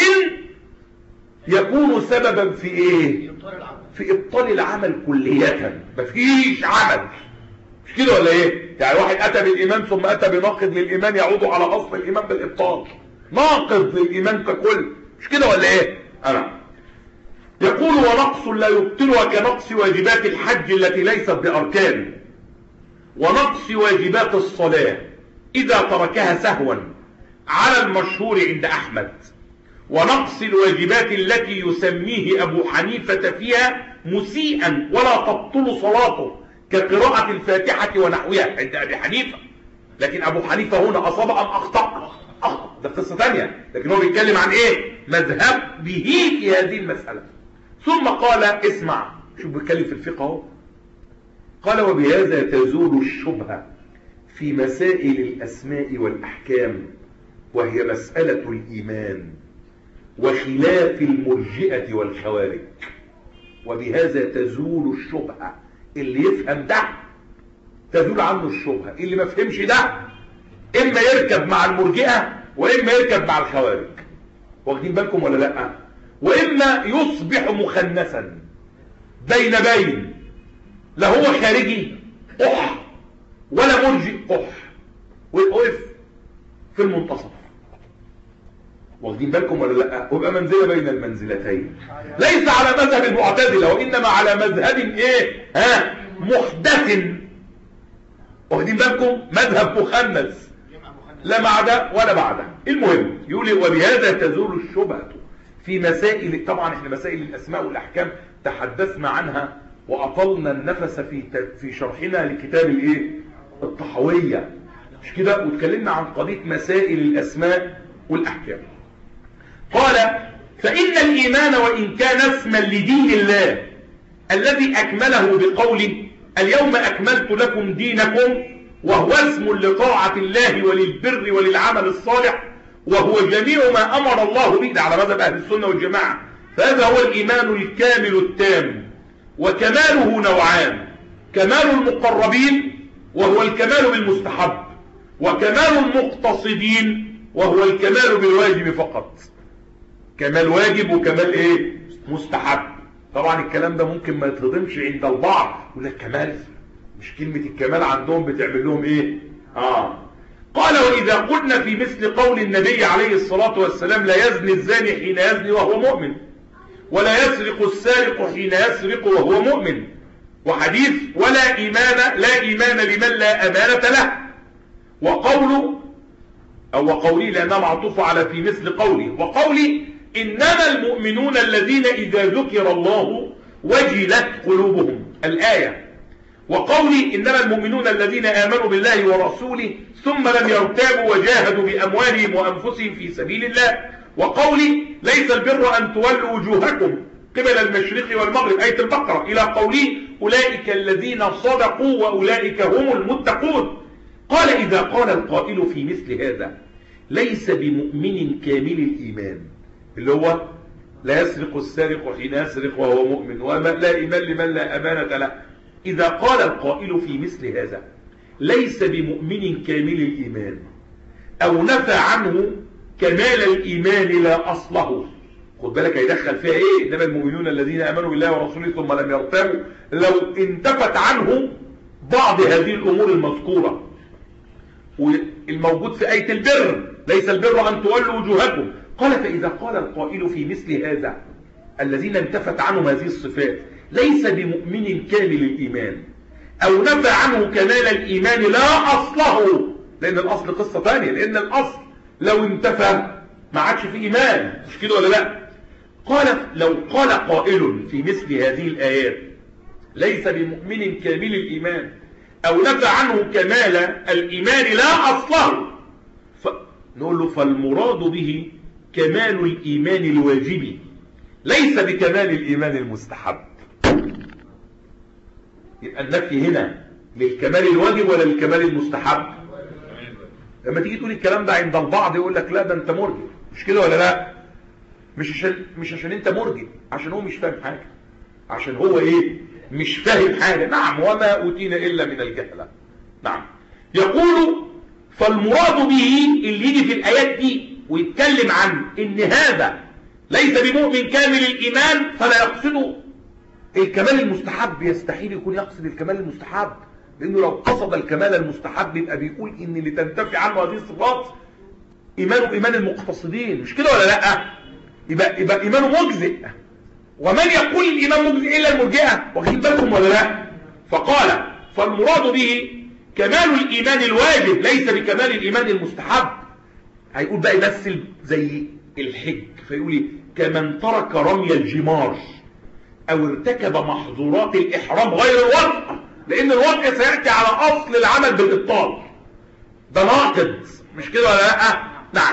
[SPEAKER 1] يكون سببا في ايه؟ في ابطال العمل كلية. مفيش عمل. مش كده ولا ايه؟ يعني واحد اتى بالايمان ثم اتى بناقض للايمان يعود على اصل الايمان بالابطال، ناقض للايمان ككل. مش كده ولا ايه؟ انا يقول: ونقص لا يبطلها كنقص واجبات الحج التي ليست باركان، ونقص واجبات الصلاة اذا تركها سهوا على المشهور عند احمد، ونقص الواجبات التي يسميه أبو حنيفة فيها مسيئا ولا تبطل صلاته كقراءة الفاتحة ونحوها عند أبي حنيفة. لكن أبو حنيفة هنا أصاب أم أخطأ؟ أخطأ، ده قصة ثانية، لكن هو بيتكلم عن إيه؟ مذهب به في هذه المسألة. ثم قال: اسمع، شوف بيتكلم في الفقه اهو. قال: وبهذا تزول الشبهة في مسائل الأسماء والأحكام، وهي مسألة الإيمان وخلاف المرجئة والخوارج. وبهذا تزول الشبهة. اللي يفهم ده تزول عنه الشبهة، اللي ما فهمش ده إما يركب مع المرجئة وإما يركب مع الخوارج. واخدين بالكم ولا لأ؟ وإما يصبح مخنثا بين بين، لا هو خارجي قح ولا مرجئ قح، ويقف في المنتصف. واخدين بالكم ولا لا؟ ويبقى منزله بين المنزلتين، ليس على مذهب المعتزله، وانما على مذهب ايه؟ ها محدث. واخدين بالكم؟ مذهب مخنث، لا مع ده ولا مع ده. المهم يقول: وبهذا تزول الشبهه في مسائل. طبعا احنا مسائل الاسماء والاحكام تحدثنا عنها واطلنا النفس في في شرحنا لكتاب الايه؟ الطحاويه. مش كده؟ واتكلمنا عن قضيه مسائل الاسماء والاحكام. قال: فإن الإيمان وإن كان اسما لدين الله الذي أكمله بقوله: اليوم أكملت لكم دينكم، وهو اسم لطاعة الله وللبر وللعمل الصالح، وهو جميع ما أمر الله به على مذهب أهل السنة والجماعة، فهذا هو الإيمان الكامل التام. وكماله نوعان: كمال المقربين وهو الكمال بالمستحب، وكمال المقتصدين وهو الكمال بالواجب فقط. كمال واجب وكمال ايه؟ مستحب. طبعا الكلام ده ممكن ما يتهضمش عند البعض، يقول لك كمال، مش كلمة الكمال عندهم بتعمل لهم ايه؟ اه قال: وإذا قلنا في مثل قول النبي عليه الصلاة والسلام: لا يزني الزاني حين يزني وهو مؤمن، ولا يسرق السارق حين يسرق وهو مؤمن، وحديث: ولا إيمان لا إيمان لمن لا أمانة له، وقوله أو وقولي لأنها معطوفة على في مثل قولي، وقولي: إنما المؤمنون الذين إذا ذكر الله وجلت قلوبهم، الآية، وقولي: إنما المؤمنون الذين آمنوا بالله ورسوله ثم لم يرتابوا وجاهدوا بأموالهم وأنفسهم في سبيل الله، وقولي: ليس البر أن تولوا وجوهكم قبل المشرق والمغرب، آية البقرة، إلى قولي: أولئك الذين صدقوا وأولئك هم المتقون. قال: إذا قال القائل في مثل هذا: ليس بمؤمن كامل الإيمان، اللي هو لا يسرق السارق حين يسرق وهو مؤمن، ولا إيمان لمن لا أمانة له. إذا قال القائل في مثل هذا ليس بمؤمن كامل الإيمان، أو نفى عنه كمال الإيمان لا أصله، خد بالك هيدخل فيها إيه؟ إنما المؤمنون الذين آمنوا بالله ورسوله ثم لم يرتابوا، لو انتفت عنه بعض هذه الأمور المذكورة والموجود في آية البر، ليس البر أن تولوا وجوهكم، قال فإذا قال القائل في مثل هذا الذين انتفت عنهم هذه الصفات ليس بمؤمن كامل الإيمان، أو نفى عنه كمال الإيمان لا أصله، لأن الأصل قصة ثانية، لأن الأصل لو انتفى ما عادش في إيمان، مش كده ولا لا؟ قال لو قال قائل في مثل هذه الآيات ليس بمؤمن كامل الإيمان أو نفى عنه كمال الإيمان لا أصله، ف... نقول له فالمراد به كمال الإيمان الواجب ليس بكمال الإيمان المستحب. يبقى النفي هنا للكمال الواجب ولا للكمال المستحب؟ لما تيجي تقول الكلام ده عند البعض يقول لك لا ده انت مرجئ، مش كده ولا لا؟ مش عشان مش عشان انت مرجئ، عشان هو مش فاهم حاجه، عشان هو ايه؟ مش فاهم حاجه. نعم، وما اوتينا الا من الجهله. نعم. يقول فالمراد به اللي يجي في الايات دي ويتكلم عن ان هذا ليس بمؤمن كامل الايمان فلا يقصده الكمال المستحب، يستحيل يكون يقصد الكمال المستحب، لانه لو قصد الكمال المستحب يبقى بيقول ان اللي تنتفي عنه هذه الصفات ايمانه ايمان المقتصدين، مش كده ولا لا؟ يبقى يبقى ايمانه مجزئ، ومن يقول الايمان مجزئ الا المرجئه، واخدين بالكم ولا لا؟ فقال فالمراد به كمال الايمان الواجب ليس بكمال الايمان المستحب. هيقول بقى يمثل زي الحج فيقول ايه؟ كمن ترك رمي الجمار او ارتكب محظورات الاحرام غير الوضع، لان الوضع سياتي على اصل العمل بالابطال، ده ناقض، مش كده ولا لا؟ نعم.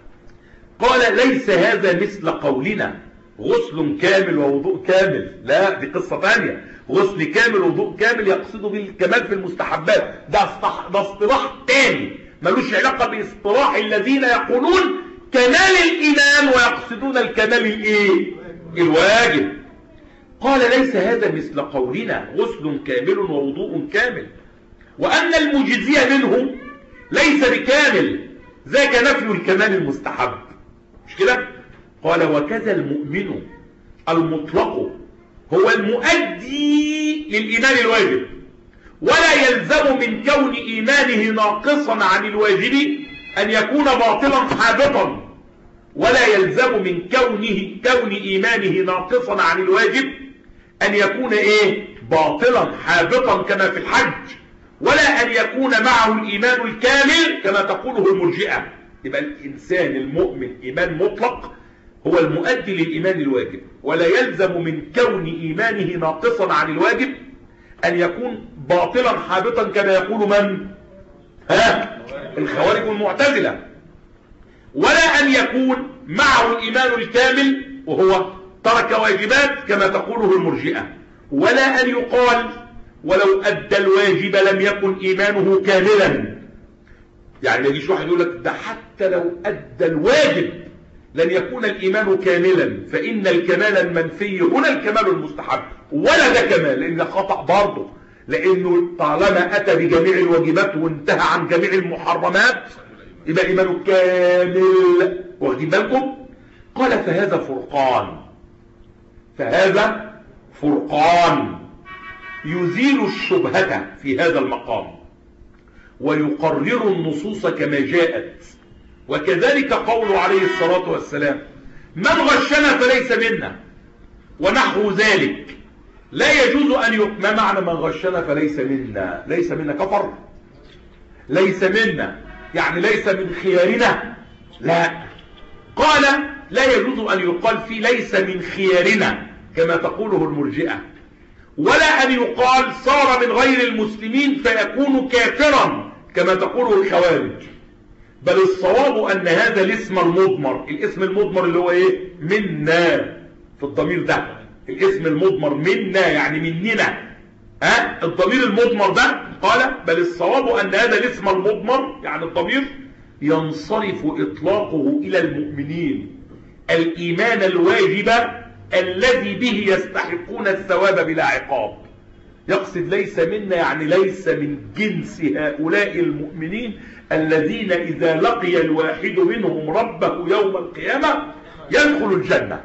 [SPEAKER 1] قال ليس هذا مثل قولنا غسل كامل ووضوء كامل، لا دي قصه ثانيه، غسل كامل ووضوء كامل يقصد بالكمال في المستحبات، ده ده اصطلاح ثاني ملوش علاقه باصطلاح الذين يقولون كمال الايمان ويقصدون الكمال الايه؟ الواجب. قال ليس هذا مثل قولنا غسل كامل ووضوء كامل، وأن المجزي منه ليس بكامل، ذاك نفي الكمال المستحب، مش كده؟ قال وكذا المؤمن المطلق هو المؤدي للإيمان الواجب، ولا يلزم من كون إيمانه ناقصا عن الواجب أن يكون باطلا حابطا، ولا يلزم من كونه كون إيمانه ناقصا عن الواجب أن يكون إيه؟ باطلا حابطا كما في الحج، ولا أن يكون معه الإيمان الكامل كما تقوله المرجئة. يبقى الإنسان المؤمن إيمان مطلق هو المؤدي للإيمان الواجب، ولا يلزم من كون إيمانه ناقصا عن الواجب أن يكون باطلا حابطا كما يقول من؟ ها؟ الخوارج والمعتزلة. ولا أن يكون معه الإيمان الكامل وهو ترك واجبات كما تقوله المرجئة، ولا أن يقال ولو أدى الواجب لم يكن إيمانه كاملا. يعني ما يجيش واحد يقول لك ده حتى لو أدى الواجب لن يكون الإيمان كاملا، فإن الكمال المنفي هنا الكمال المستحب، ولا ده كمال، لأن خطأ برضه، لأنه طالما أتى بجميع الواجبات وانتهى عن جميع المحرمات يبقى إيمانه كامل. واخدين بالكم؟ قال فهذا فرقان، فهذا فرقان يزيل الشبهة في هذا المقام ويقرر النصوص كما جاءت. وكذلك قوله عليه الصلاة والسلام من غشنا فليس منا ونحو ذلك، لا يجوز أن يق... ما معنى من غشنا فليس منا؟ ليس منا كفر؟ ليس منا يعني ليس من خيارنا؟ لا، قال لا يجوز أن يقال في ليس من خيارنا كما تقوله المرجئة، ولا أن يقال صار من غير المسلمين فيكون كافرا كما تقوله الخوارج، بل الصواب أن هذا الاسم المضمر، الاسم المضمر اللي هو ايه؟ منا، في الضمير ده الاسم المضمر منا يعني مننا، ها الضمير المضمر ده، قال بل الصواب أن هذا الاسم المضمر يعني الضمير ينصرف إطلاقه إلى المؤمنين الإيمان الواجب الذي به يستحقون الثواب بلا عقاب. يقصد ليس منا يعني ليس من جنس هؤلاء المؤمنين الذين إذا لقي الواحد منهم ربه يوم القيامة يدخل الجنة،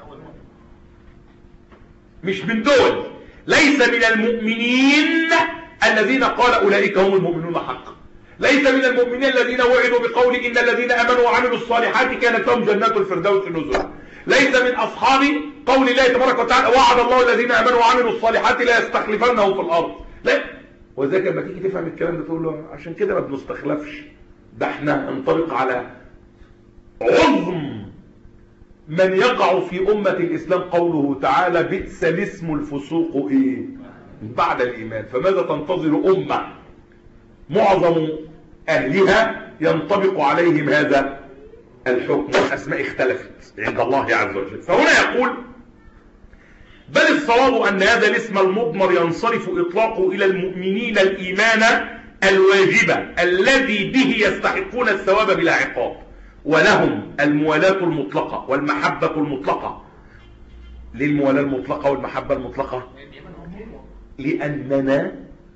[SPEAKER 1] مش من دول. ليس من المؤمنين الذين قال أولئك هم المؤمنون حقا. ليس من المؤمنين الذين وعدوا بقول إن الذين آمنوا وعملوا الصالحات كانت لهم جنات الفردوس نزلا. ليس من أصحاب قول الله تبارك وتعالى وعد الله الذين آمنوا وعملوا الصالحات لا يستخلفنهم في الأرض. لا. وذلك لما تيجي تفهم الكلام ده تقول له عشان كده ما بنستخلفش، ده احنا ننطبق على عظم من يقع في أمة الإسلام قوله تعالى بئس الاسم الفسوق إيه بعد الإيمان. فماذا تنتظر أمة معظم أهلها ينطبق عليهم هذا الحكم والأسماء اختلفت عند الله عز وجل. فهنا يقول بل الصواب أن هذا الاسم المضمر ينصرف إطلاقه إلى المؤمنين الإيمان الواجب الذي به يستحقون الثواب بلا عقاب، ولهم الموالاة المطلقة والمحبة المطلقة. للموالاة المطلقة والمحبة المطلقة لأننا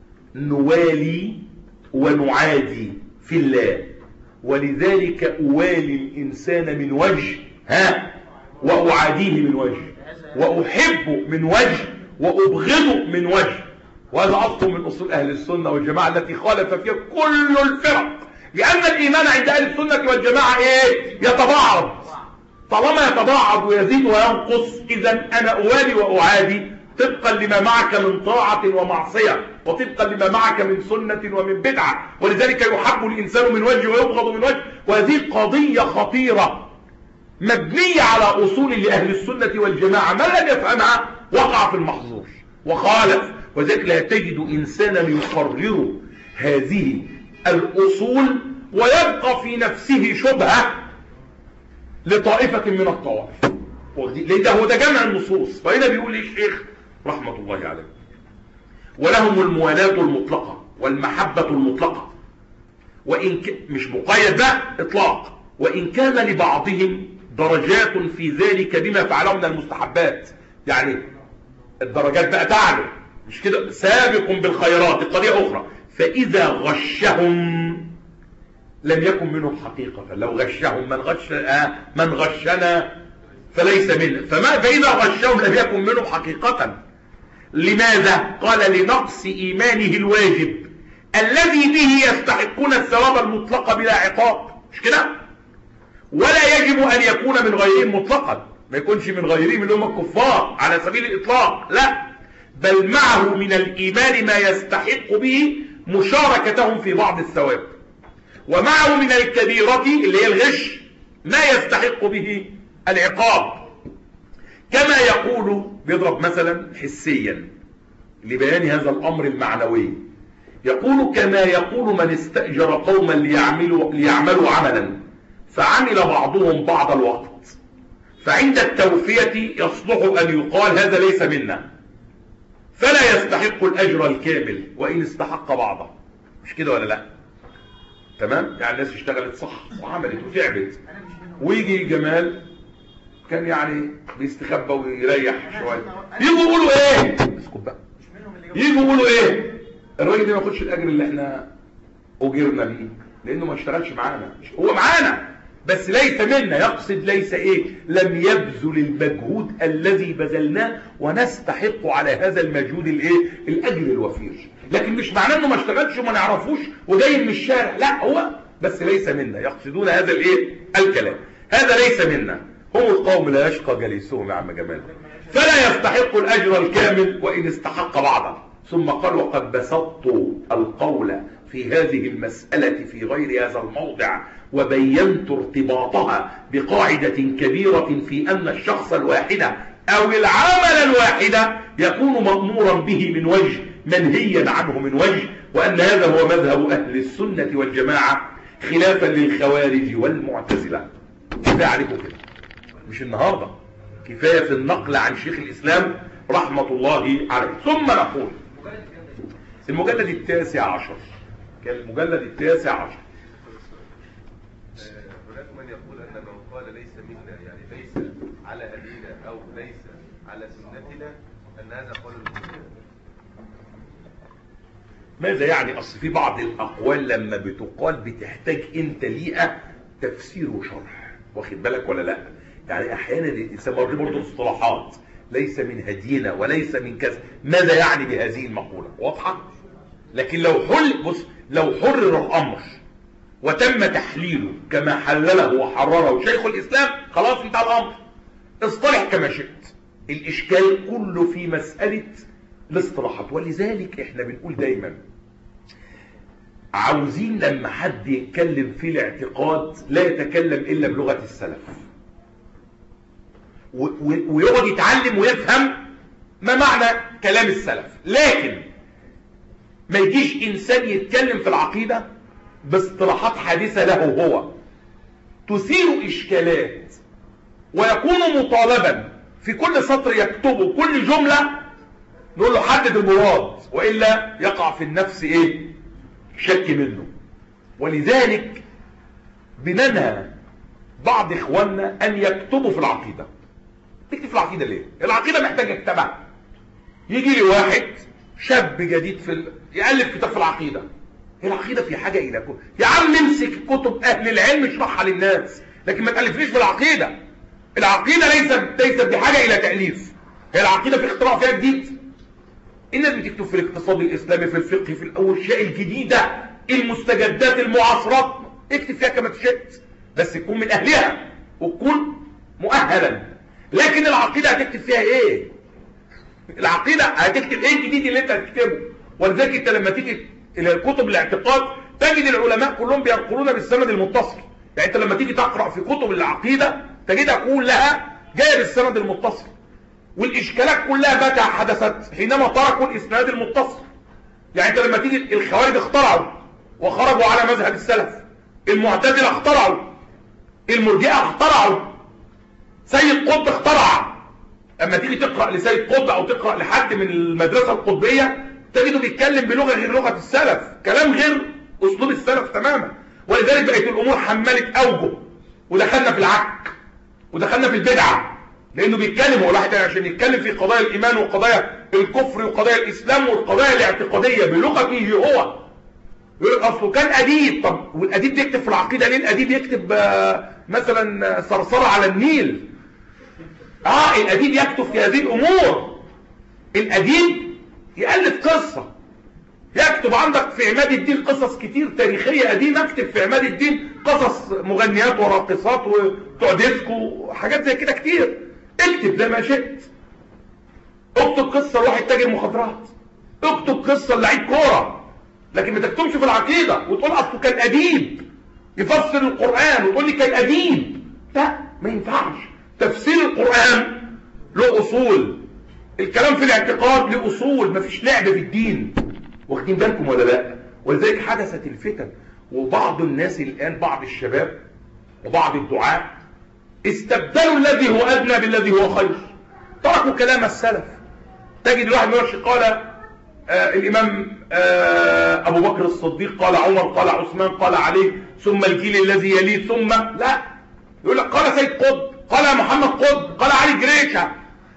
[SPEAKER 1] نوالي ونعادي في الله، ولذلك أوالي الإنسان من وجه ها وأعاديه من وجه، وأحبه من وجه وأبغضه من وجه. وهذا أصل من أصول أهل السنة والجماعة التي خالف فيها كل الفرق، لأن الإيمان عند أهل السنة والجماعة إيه؟ يتباعد. طالما يتباعد ويزيد وينقص إذا أنا أوالي وأعادي طبقا لما معك من طاعة ومعصية، وطبقا لما معك من سنة ومن بدعة. ولذلك يحب الإنسان من وجه ويبغض من وجه. وهذه قضية خطيرة مبنية على أصول لأهل السنة والجماعة، من لم يفهمها وقع في المحظور وخالف. وذلك لا تجد إنسانا يقرر هذه الأصول ويبقى في نفسه شبهة لطائفة من الطوائف، لأن هو ده جمع النصوص. فهنا بيقول إيه الشيخ رحمة الله عليه؟ ولهم الموالاة المطلقة والمحبة المطلقة، وإن ك... مش مقيد بقى إطلاق، وإن كان لبعضهم درجات في ذلك بما فعله من المستحبات. يعني الدرجات بقى تعلو، مش كده سابق بالخيرات، القضية أخرى. فإذا غشهم لم يكن منهم حقيقة. لو غشهم من غش آه من غشنا فليس منه. فما فإذا غشهم لم يكن منهم حقيقة. لماذا؟ قال لنقص إيمانه الواجب الذي به يستحقون الثواب المطلق بلا عقاب، مش كده؟ ولا يجب أن يكون من غيرهم مطلقا، ما يكونش من غيرهم اللي هم الكفار على سبيل الإطلاق، لا، بل معه من الإيمان ما يستحق به مشاركتهم في بعض الثواب، ومعه من الكبيرة اللي هي الغش ما يستحق به العقاب. كما يقول بيضرب مثلا حسيا لبيان هذا الأمر المعنوي، يقول كما يقول من استأجر قوما ليعملوا, ليعملوا عملا فعمل بعضهم بعض الوقت، فعند التوفية يصلح أن يقال هذا ليس منا، فلا يستحق الأجر الكامل وإن استحق بعضه. مش كده ولا لا؟ تمام؟ يعني الناس اشتغلت صح وعملت وتعبت، ويجي جمال كان يعني بيستخبى ويريح شوية، يجوا يقولوا ايه؟ اسكت بقى. يجوا يقولوا ايه؟ الراجل ده ما ياخدش الاجر اللي احنا اجرنا بيه لانه ما اشتغلش معانا. هو معانا بس ليس منا. يقصد ليس ايه؟ لم يبذل المجهود الذي بذلناه ونستحق على هذا المجهود الايه؟ الاجر الوفير. لكن مش معناه انه ما اشتغلش وما نعرفوش وجاي من الشارع، لا، هو بس ليس منا. يقصدون هذا الايه؟ الكلام. هذا ليس منا. هم القوم لا يشقى جليسهم يا عم جمال، فلا يستحق الاجر الكامل وان استحق بعضه. ثم قال وقد بسطت القول في هذه المسألة في غير هذا الموضع، وبينت ارتباطها بقاعدة كبيرة في أن الشخص الواحد أو العمل الواحد يكون مأمورا به من وجه منهيا عنه من وجه، وأن هذا هو مذهب أهل السنة والجماعة خلافا للخوارج والمعتزلة. كفاية عليكم كده، مش النهاردة، كفاية في النقل عن شيخ الإسلام رحمة الله عليه. ثم نقول المجلد التاسع عشر، كان المجلد التاسع عشر.
[SPEAKER 2] هناك من يقول أن من قال ليس منا يعني ليس على هدينا أو ليس على سنتنا أن هذا قول المسلمين.
[SPEAKER 1] ماذا يعني؟ أصل في بعض الأقوال لما بتقال بتحتاج أنت ليها تفسير وشرح، واخد بالك ولا لا؟ يعني أحيانا الإنسان برضه اصطلاحات ليس من هدينا وليس من كذا، ماذا يعني بهذه المقولة؟ واضحة؟ لكن لو حل بص لو حرر الأمر وتم تحليله كما حلله وحرره شيخ الإسلام خلاص انتهى الأمر، اصطلح كما شئت. الإشكال كله في مسألة الاصطلاحات، ولذلك احنا بنقول دايما عاوزين لما حد يتكلم في الاعتقاد لا يتكلم إلا بلغة السلف، ويقعد يتعلم ويفهم ما معنى كلام السلف، لكن ما يجيش إنسان يتكلم في العقيدة باصطلاحات حادثة له هو تثير إشكالات، ويكون مطالبا في كل سطر يكتبه كل جملة نقول له حدد المراد، وإلا يقع في النفس إيه؟ شك منه. ولذلك بننهى بعض إخواننا أن يكتبوا في العقيدة. تكتب في العقيدة ليه؟ العقيدة محتاجة كتابة. يجي لي واحد شاب جديد في ال... يألف كتاب في العقيدة. العقيدة في حاجة إلى كتب. يا عم امسك كتب أهل العلم اشرحها للناس، لكن ما تألفليش في العقيدة. العقيدة ليست ليست بحاجة إلى تأليف. هي العقيدة في اختراع فيها جديد. الناس بتكتب في الاقتصاد الإسلامي، في الفقه، في الأشياء الجديدة، المستجدات، المعاصرات، اكتب فيها كما تشئت، بس تكون من أهلها وتكون مؤهلا. لكن العقيدة هتكتب فيها إيه؟ العقيدة هتكتب إيه الجديد اللي أنت هتكتبه؟ ولذلك أنت لما تيجي إلى كتب الاعتقاد تجد العلماء كلهم بينقلون بالسند المتصل. يعني أنت لما تيجي تقرأ في كتب العقيدة تجدها كلها جاية بالسند المتصل، والإشكالات كلها متى حدثت؟ حينما تركوا الإسناد المتصل. يعني أنت لما تيجي الخوارج اخترعوا وخرجوا على مذهب السلف، المعتزلة اخترعوا، المرجئة اخترعوا، سيد قطب اخترع. اما تيجي تقرأ لسيد قطب او تقرأ لحد من المدرسة القطبية تجده بيتكلم بلغة غير لغة السلف، كلام غير اسلوب السلف تماما. ولذلك بقت الامور حملت اوجه، ودخلنا في العك ودخلنا في البدعة، لانه بيتكلم هو الواحد عشان يتكلم في قضايا الايمان وقضايا الكفر وقضايا الاسلام والقضايا الاعتقادية بلغته هو، يقول لك اصله كان اديب. طب والاديب بيكتب في العقيدة ليه؟ الاديب يكتب مثلا صرصرة على النيل. اه الاديب يكتب في هذه الامور. الاديب يألف قصة، يكتب عندك في عماد الدين قصص كتير تاريخية قديمة، اكتب في عماد الدين قصص مغنيات وراقصات وبتوع ديسكو وحاجات زي كده كتير، اكتب زي ما شئت. اكتب قصة لواحد تاجر مخدرات، اكتب قصة لعيب كورة، لكن ما تكتبش في العقيدة وتقول اصله كان اديب يفسر القرآن وتقول لي كان اديب. لا ما ينفعش. تفسير القرآن له اصول، الكلام في الاعتقاد له اصول، ما فيش لعب في الدين. واخدين بالكم ولا لا؟ ولذلك حدثت الفتن، وبعض الناس الآن بعض الشباب وبعض الدعاء استبدلوا الذي هو أدنى بالذي هو خير، تركوا كلام السلف. تجد الواحد يرشي قال آه الإمام آه أبو بكر الصديق، قال عمر، قال عثمان، قال علي، ثم الجيل الذي يليه، ثم لا يقول لك قال سيد قطب، قال محمد قطب، قال علي جريشة،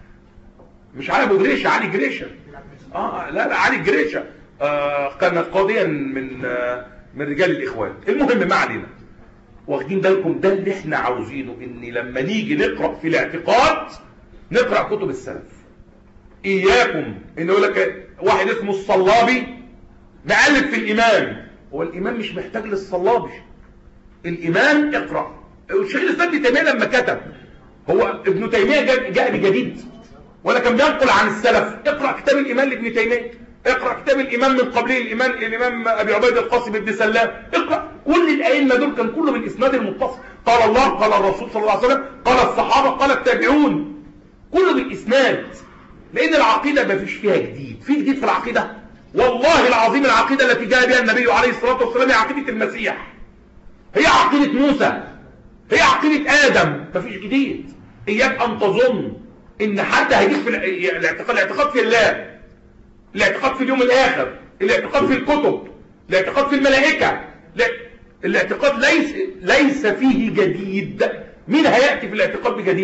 [SPEAKER 1] مش علي أبو جريشة، علي جريشة. آه لا لا علي جريشة آه كان قاضيا من آه من رجال الإخوان. المهم ما علينا. واخدين بالكم ده اللي احنا عاوزينه، ان لما نيجي نقرأ في الاعتقاد نقرأ كتب السلف. اياكم ان يقول لك واحد اسمه الصلابي مألف في الإيمان، هو الإيمان مش محتاج للصلابي. الإيمان اقرأ. الشيخ الإسلام ابن تيمية لما كتب، هو ابن تيمية جاء بجديد ولا كان بينقل عن السلف؟ اقرأ كتاب الإيمان لابن تيمية، اقرأ كتاب الإيمان من قبله الإيمان الإمام أبي عبيد القاسم بن سلام، اقرأ كل الأئمة دول كان كله بالإسناد المتصل، قال الله، قال الرسول صلى الله عليه وسلم، قال الصحابة، قال التابعون، كله بالإسناد. لأن العقيدة ما فيش فيها جديد. في جديد في العقيدة؟ والله العظيم العقيدة التي جاء بها النبي عليه الصلاة والسلام هي عقيدة المسيح، هي عقيدة موسى، هي عقيدة آدم، ما فيش جديد. إياك أن تظن إن حد هيجيب في الاعتقاد، الاعتقاد في الله، الاعتقاد في اليوم الآخر، الاعتقاد في الكتب، الاعتقاد في الملائكة، الاعتقاد ليس ليس فيه جديد. مين هيأتي في الاعتقاد بجديد؟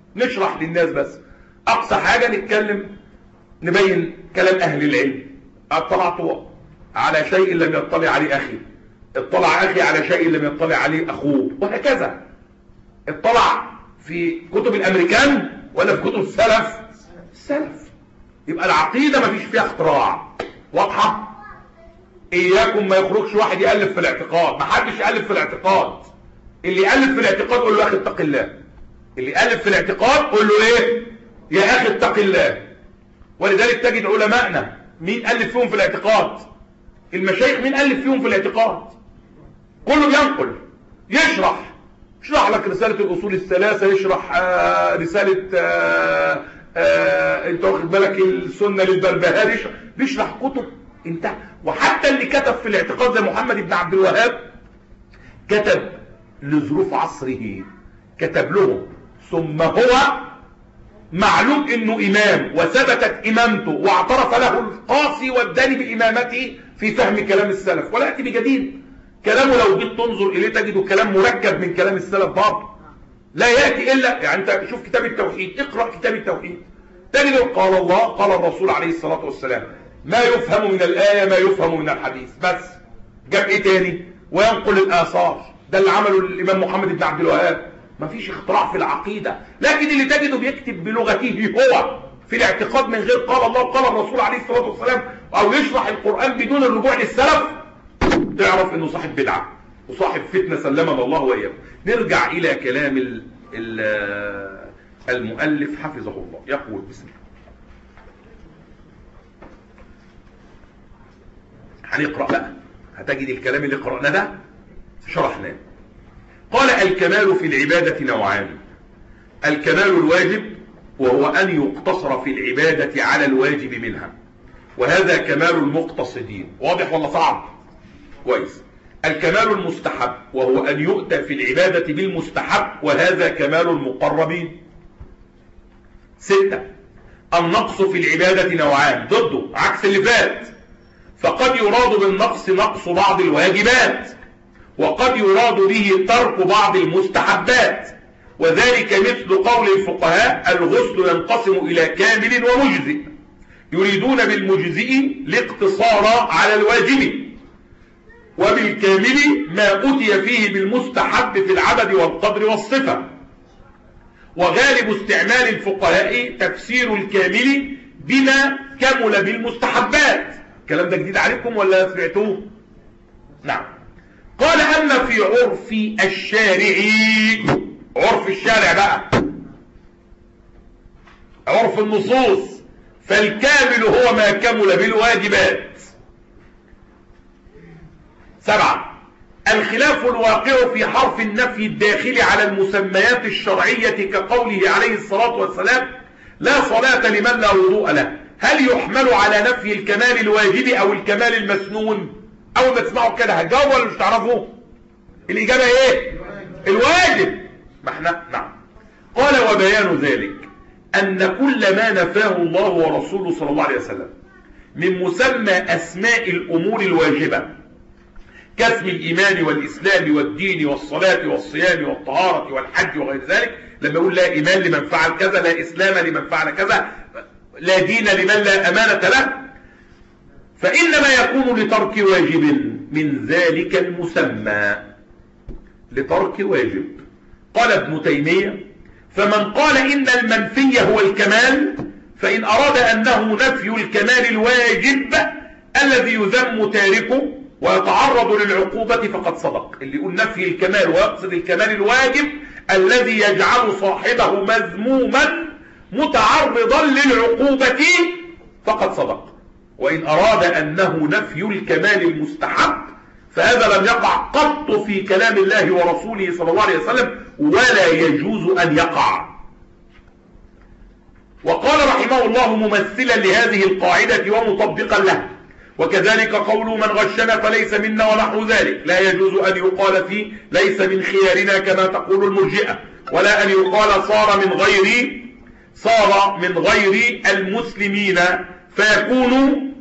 [SPEAKER 1] نشرح للناس بس. اقصى حاجة نتكلم نبين كلام اهل العلم. اطلعت على شيء لم يطلع عليه اخي، اطلع اخي على شيء لم يطلع عليه اخوه، وهكذا. اطلع في كتب الامريكان ولا في كتب السلف؟ السلف. يبقى العقيدة ما فيش فيها اختراع. واضحة؟ اياكم ما يخرجش واحد يألف في الاعتقاد. ما حدش يألف في الاعتقاد. اللي يألف في الاعتقاد قول له يا اخي اتق الله. اللي يألف في الاعتقاد قول له ايه؟ يا اخي اتق الله. ولذلك تجد علماءنا مين ألف فيهم في الاعتقاد؟ المشايخ مين ألف فيهم في الاعتقاد؟ كله بينقل، يشرح يشرح لك رسالة الأصول الثلاثة، يشرح آه رسالة آه آه انت واخد بالك السنة للبربهاري، يشرح, يشرح كتب انتهى. وحتى اللي كتب في الاعتقاد زي محمد بن عبد الوهاب كتب لظروف عصره، كتب لهم، ثم هو معلوم انه امام وثبتت امامته واعترف له القاصي والداني بامامته في فهم كلام السلف، ولا ياتي بجديد. كلامه لو جيت تنظر اليه تجده كلام مركب من كلام السلف برضه، لا ياتي الا يعني انت شوف كتاب التوحيد، اقرا كتاب التوحيد تجده قال الله قال الرسول عليه الصلاه والسلام، ما يفهم من الايه ما يفهم من الحديث بس. جاب ايه تاني؟ وينقل الاثار. ده اللي عمله الامام محمد بن عبد الوهاب. ما فيش اختراع في العقيدة. لكن اللي تجده بيكتب بلغته هو في الاعتقاد من غير قال الله قال الرسول عليه الصلاة والسلام، او يشرح القرآن بدون الرجوع للسلف، تعرف انه صاحب بدعة وصاحب فتنة سلمنا الله وإياكم. نرجع الى كلام ال ال المؤلف حفظه الله. يقول بسم الله. هنقرأ بقى، هتجد الكلام اللي قرأنا ده شرحناه. قال الكمال في العبادة نوعان: الكمال الواجب وهو أن يقتصر في العبادة على الواجب منها، وهذا كمال المقتصدين. واضح ولا صعب؟ كويس. الكمال المستحب وهو أن يؤتى في العبادة بالمستحب، وهذا كمال المقربين. ستة: النقص في العبادة نوعان، ضده عكس اللي فات. فقد يراد بالنقص نقص بعض الواجبات، وقد يراد به ترك بعض المستحبات، وذلك مثل قول الفقهاء: الغسل ينقسم إلى كامل ومجزئ، يريدون بالمجزئ الاقتصار على الواجب، وبالكامل ما أتي فيه بالمستحب في العدد والقدر والصفة. وغالب استعمال الفقهاء تفسير الكامل بما كمل بالمستحبات. الكلام ده جديد عليكم ولا سمعتوه؟ نعم. قال أما في عرف الشارع، عرف الشارع بقى، عرف النصوص، فالكامل هو ما كمل بالواجبات. سبعة: الخلاف الواقع في حرف النفي الداخل على المسميات الشرعية كقوله عليه الصلاة والسلام: لا صلاة لمن لا وضوء له، هل يحمل على نفي الكمال الواجب أو الكمال المسنون؟ أول ما تسمعوا كده هتجاوبوا ولا مش تعرفوا؟ الإجابة إيه؟ الواجب. ما احنا نعم. قال: وبيان ذلك أن كل ما نفاه الله ورسوله صلى الله عليه وسلم من مسمى أسماء الأمور الواجبة كاسم الإيمان والإسلام والدين والصلاة والصيام والطهارة والحج وغير ذلك، لما يقول لا إيمان لمن فعل كذا، لا إسلام لمن فعل كذا، لا دين لمن لا أمانة له، فإنما يكون لترك واجب من ذلك المسمى، لترك واجب. قال ابن تيمية: فمن قال إن المنفي هو الكمال، فإن أراد أنه نفي الكمال الواجب الذي يذم تاركه ويتعرض للعقوبة فقد صدق. اللي يقول نفي الكمال ويقصد الكمال الواجب الذي يجعل صاحبه مذموما متعرضا للعقوبة فقد صدق. وإن أراد أنه نفي الكمال المستحب فهذا لم يقع قط في كلام الله ورسوله صلى الله عليه وسلم، ولا يجوز أن يقع. وقال رحمه الله ممثلا لهذه القاعدة ومطبقا لها: وكذلك قول من غشنا فليس منا ونحو ذلك، لا يجوز أن يقال فيه ليس من خيارنا كما تقول المرجئة، ولا أن يقال صار من غير صار من غير المسلمين فيكون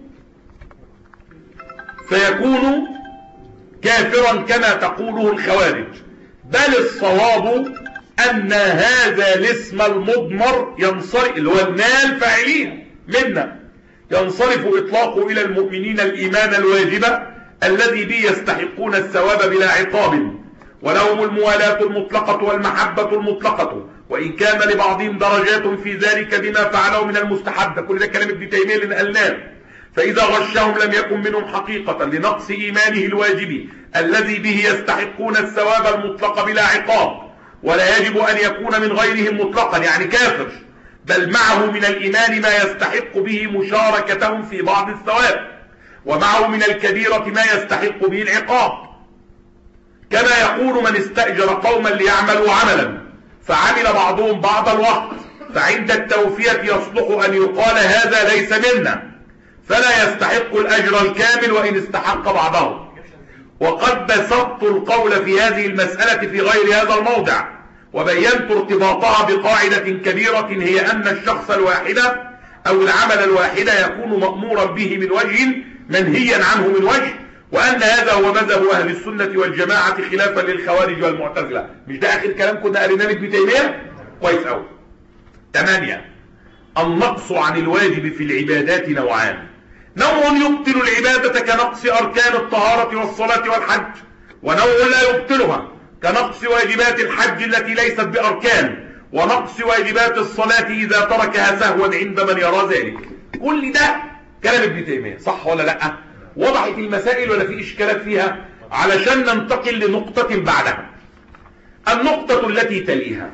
[SPEAKER 1] فيكون كافرا كما تقوله الخوارج، بل الصواب أن هذا الاسم المضمر ينصرف، اللي هو المال فاعلين منا، ينصرف إطلاقه إلى المؤمنين الإيمان الواجب الذي به يستحقون الثواب بلا عقاب، ولهم الموالاة المطلقة والمحبة المطلقة، وإن كان لبعضهم درجات في ذلك بما فعله من المستحب. كل ده كلام ابن تيمية اللي نقلناه. فإذا غشهم لم يكن منهم حقيقة لنقص إيمانه الواجب الذي به يستحقون الثواب المطلق بلا عقاب، ولا يجب أن يكون من غيرهم مطلقا يعني كافر، بل معه من الإيمان ما يستحق به مشاركتهم في بعض الثواب، ومعه من الكبيرة ما يستحق به العقاب، كما يقول من استأجر قوما ليعملوا عملا فعمل بعضهم بعض الوقت، فعند التوفية يصلح أن يقال هذا ليس منا، فلا يستحق الأجر الكامل وإن استحق بعضه. وقد بسطت القول في هذه المسألة في غير هذا الموضع، وبينت ارتباطها بقاعدة كبيرة، هي أن الشخص الواحد أو العمل الواحد يكون مأمورا به من وجه منهيا عنه من وجه، وأن هذا هو مذهب أهل السنة والجماعة خلافا للخوارج والمعتزلة. مش ده آخر كلام كنا قريناه ابن تيمية؟ كويس أوي. ثمانية، النقص عن الواجب في العبادات نوعان: نوع يبطل العبادة كنقص أركان الطهارة والصلاة والحج، ونوع لا يبطلها كنقص واجبات الحج التي ليست بأركان، ونقص واجبات الصلاة إذا تركها سهوا عند من يرى ذلك. كل ده كلام ابن تيمية، صح ولا لأ؟ وضحت المسائل ولا في إشكالات فيها؟ علشان ننتقل لنقطة بعدها. النقطة التي تليها: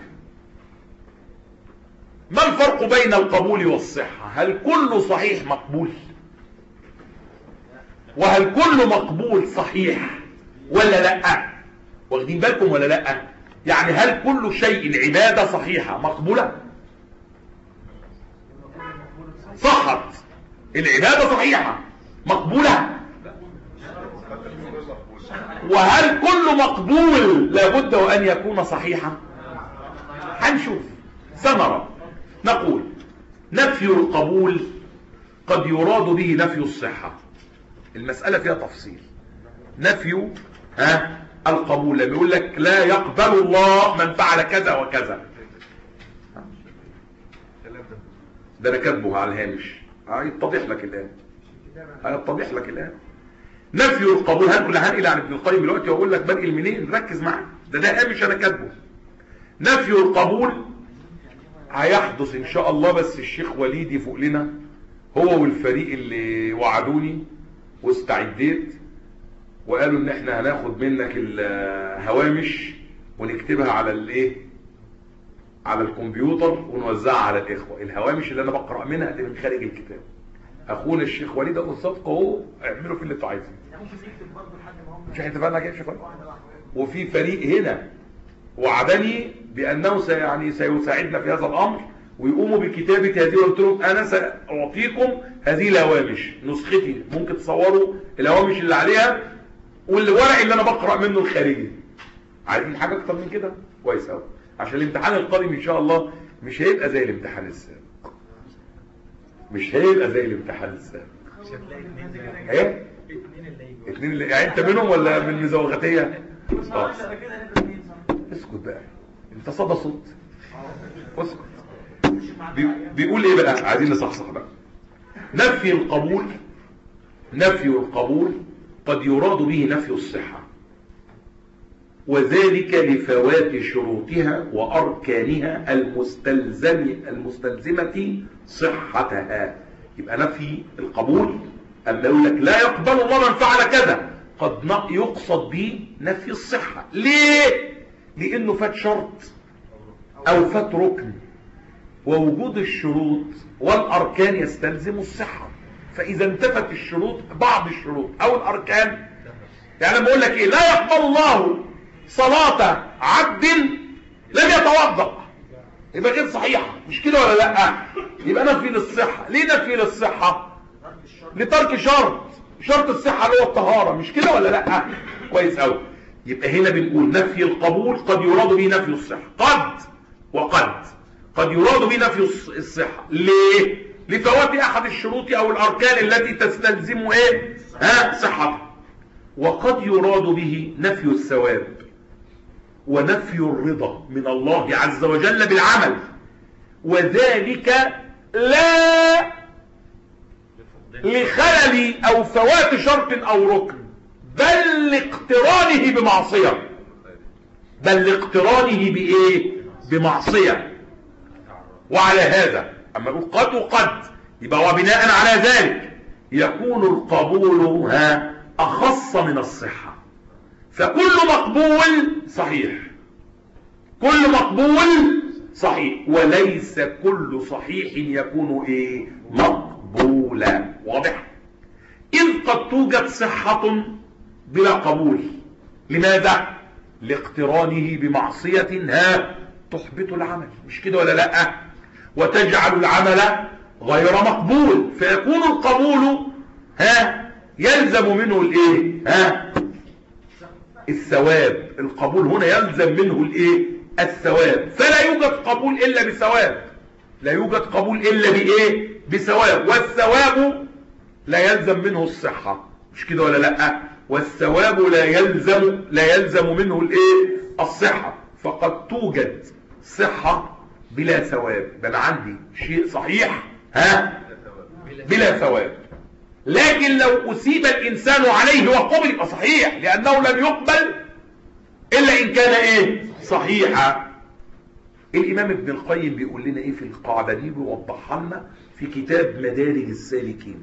[SPEAKER 1] ما الفرق بين القبول والصحة؟ هل كل صحيح مقبول؟ وهل كل مقبول صحيح ولا لأ؟ واخدين بالكم ولا لأ؟ يعني هل كل شيء عبادة صحيحة مقبولة؟ صحت العبادة صحيحة مقبولة؟ وهل كل مقبول لابد وأن يكون صحيحا؟ هنشوف سنرى. نقول: نفي القبول قد يراد به نفي الصحة. المسألة فيها تفصيل. نفي ها القبول لما يقول لك لا يقبل الله من فعل كذا وكذا، ده انا كاتبه على الهامش، هيتضح لك الآن هيتضح لك الآن. نفي القبول هنقول هنقل عن ابن القيم دلوقتي واقول لك بنقل منين، ركز معايا، ده ده هامش انا كاتبه. نفي القبول هيحدث ان شاء الله، بس الشيخ وليد يفوق لنا هو والفريق اللي وعدوني واستعديت وقالوا ان احنا هناخد منك الهوامش ونكتبها على الايه على الكمبيوتر ونوزعها على الاخوه. الهوامش اللي انا بقرا منها دي من خارج الكتاب. اخونا الشيخ وليد ابو الصدق اهو، اعملوا في اللي انتوا عايزينه. مش احنا اتفقنا كده يا شيخ وليد؟ وفي فريق هنا وعدني بانه سي يعني سيساعدنا في هذا الامر ويقوموا بكتابه هذه. قلت لهم انا ساعطيكم هذه الهوامش، نسختي ممكن تصوروا الهوامش اللي عليها والورق اللي انا بقرا منه الخارجي. عايزين حاجه اكتر من كده؟ كويس قوي، عشان الامتحان القادم ان شاء الله مش هيبقى زي الامتحان السابق. مش هيبقى زي الامتحان السابق. مش هتلاقي اثنين زي ايه؟ اثنين اللي هيجوا. اثنين اللي يعني انت منهم ولا من مزوغتيه؟ اه اسكت بقى، انت صدى صوت. اسكت. بي... بيقول ايه بقى؟ عايزين نصحصح بقى. نفي القبول نفي القبول قد يراد به نفي الصحة، وذلك لفوات شروطها وأركانها المستلزم المستلزمة صحتها. يبقى نفي القبول أما يقول لك لا يقبل الله من فعل كذا، قد يقصد به نفي الصحة. ليه؟ لأنه فات شرط أو فات ركن، ووجود الشروط والأركان يستلزم الصحة. فإذا انتفت الشروط، بعض الشروط أو الأركان، يعني لما أقول لك إيه؟ لا يقبل الله صلاة عبد لم يتوضأ، يبقى غير صحيحة، مش كده ولا لأ؟ يبقى نفي للصحة. ليه نفي للصحة؟ لترك شرط، شرط الصحة اللي هو الطهارة، مش كده ولا لأ؟ كويس أوي. يبقى هنا بنقول نفي القبول قد يراد به نفي الصحة، قد وقد قد يراد به نفي الصحة. ليه؟ لفوات احد الشروط او الاركان التي تستلزم ايه؟ ها صحتها. وقد يراد به نفي الثواب، ونفي الرضا من الله عز وجل بالعمل، وذلك لا لخلل أو فوات شرط أو ركن، بل لاقترانه بمعصية، بل لاقترانه بإيه؟ بمعصية. وعلى هذا أما يقول قد وقد يبقى وبناء على ذلك يكون القبول ها أخص من الصحة. فكل مقبول صحيح، كل مقبول صحيح، وليس كل صحيح يكون ايه؟ مقبولا. واضح؟ إذ قد توجد صحة بلا قبول. لماذا؟ لاقترانه بمعصية ها تحبط العمل، مش كده ولا لا؟ وتجعل العمل غير مقبول، فيكون القبول ها يلزم منه الايه؟ ها الثواب. القبول هنا يلزم منه الايه؟ الثواب. فلا يوجد قبول الا بثواب، لا يوجد قبول الا بايه؟ بثواب. والثواب لا يلزم منه الصحة، مش كده ولا لا؟ والثواب لا يلزم لا يلزم منه الايه؟ الصحة. فقد توجد صحة بلا ثواب، بل عندي شيء صحيح ها بلا ثواب، لكن لو أثيب الإنسان عليه وقبل يبقى صحيح، لأنه لم يقبل إلا إن كان إيه؟ صحيحا. الإمام ابن القيم بيقول لنا إيه في القاعدة دي؟ بيوضحها لنا في كتاب مدارج السالكين،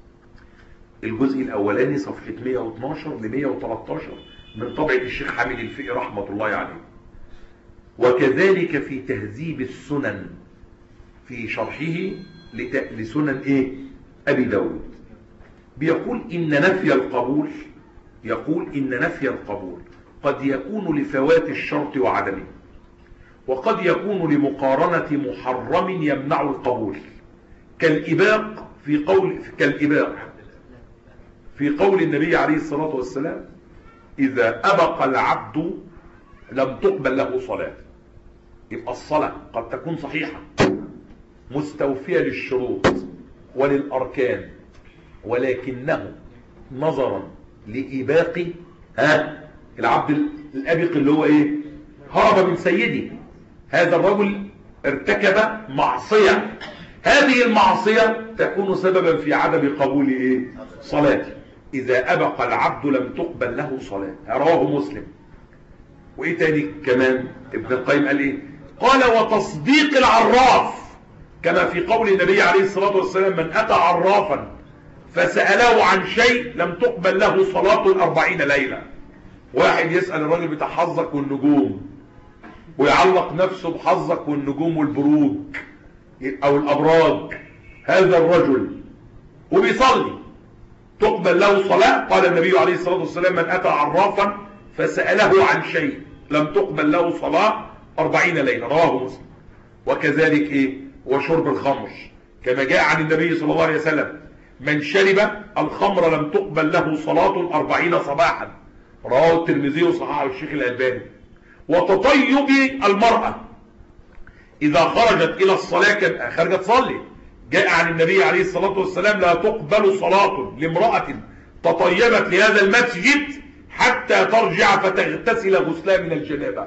[SPEAKER 1] الجزء الأولاني صفحة مئة واثناشر ل مئة وثلاثة عشر من طبعة الشيخ حامد الفقي رحمة الله عليه. وكذلك في تهذيب السنن في شرحه لسنن إيه؟ أبي داود، بيقول إن نفي القبول يقول إن نفي القبول قد يكون لفوات الشرط وعدمه، وقد يكون لمقارنة محرم يمنع القبول، كالإباق في قول كالإباق في قول النبي عليه الصلاة والسلام: إذا أبق العبد لم تقبل له صلاة. يبقى الصلاة قد تكون صحيحة مستوفية للشروط وللأركان، ولكنه نظرا لإباق ها العبد الأبق اللي هو إيه؟ هرب من سيدي، هذا الرجل ارتكب معصية، هذه المعصية تكون سببا في عدم قبول إيه؟ صلاته. إذا أبق العبد لم تقبل له صلاة، رواه مسلم. وإيه تاني كمان؟ ابن القيم قال إيه؟ قال: وتصديق العراف، كما في قول النبي عليه الصلاة والسلام: من أتى عرافا فسأله عن شيء لم تقبل له صلاة الأربعين ليلة. واحد يسأل الراجل بتاع حظك والنجوم ويعلق نفسه بحظك والنجوم والبروج أو الأبراج، هذا الرجل وبيصلي تقبل له صلاة؟ قال النبي عليه الصلاة والسلام: من أتى عرافا فسأله عن شيء لم تقبل له صلاة أربعين ليلة، رواه مسلم. وكذلك إيه؟ وشرب الخمر، كما جاء عن النبي صلى الله عليه وسلم: من شرب الخمر لم تقبل له صلاة أربعين صباحا، رواه الترمذي وصححه الشيخ الألباني. وتطيب المرأة إذا خرجت إلى الصلاة، خرجت تصلي، جاء عن النبي عليه الصلاة والسلام: لا تقبل صلاة لامرأة تطيبت لهذا المسجد حتى ترجع فتغتسل غسلا من الجنابة.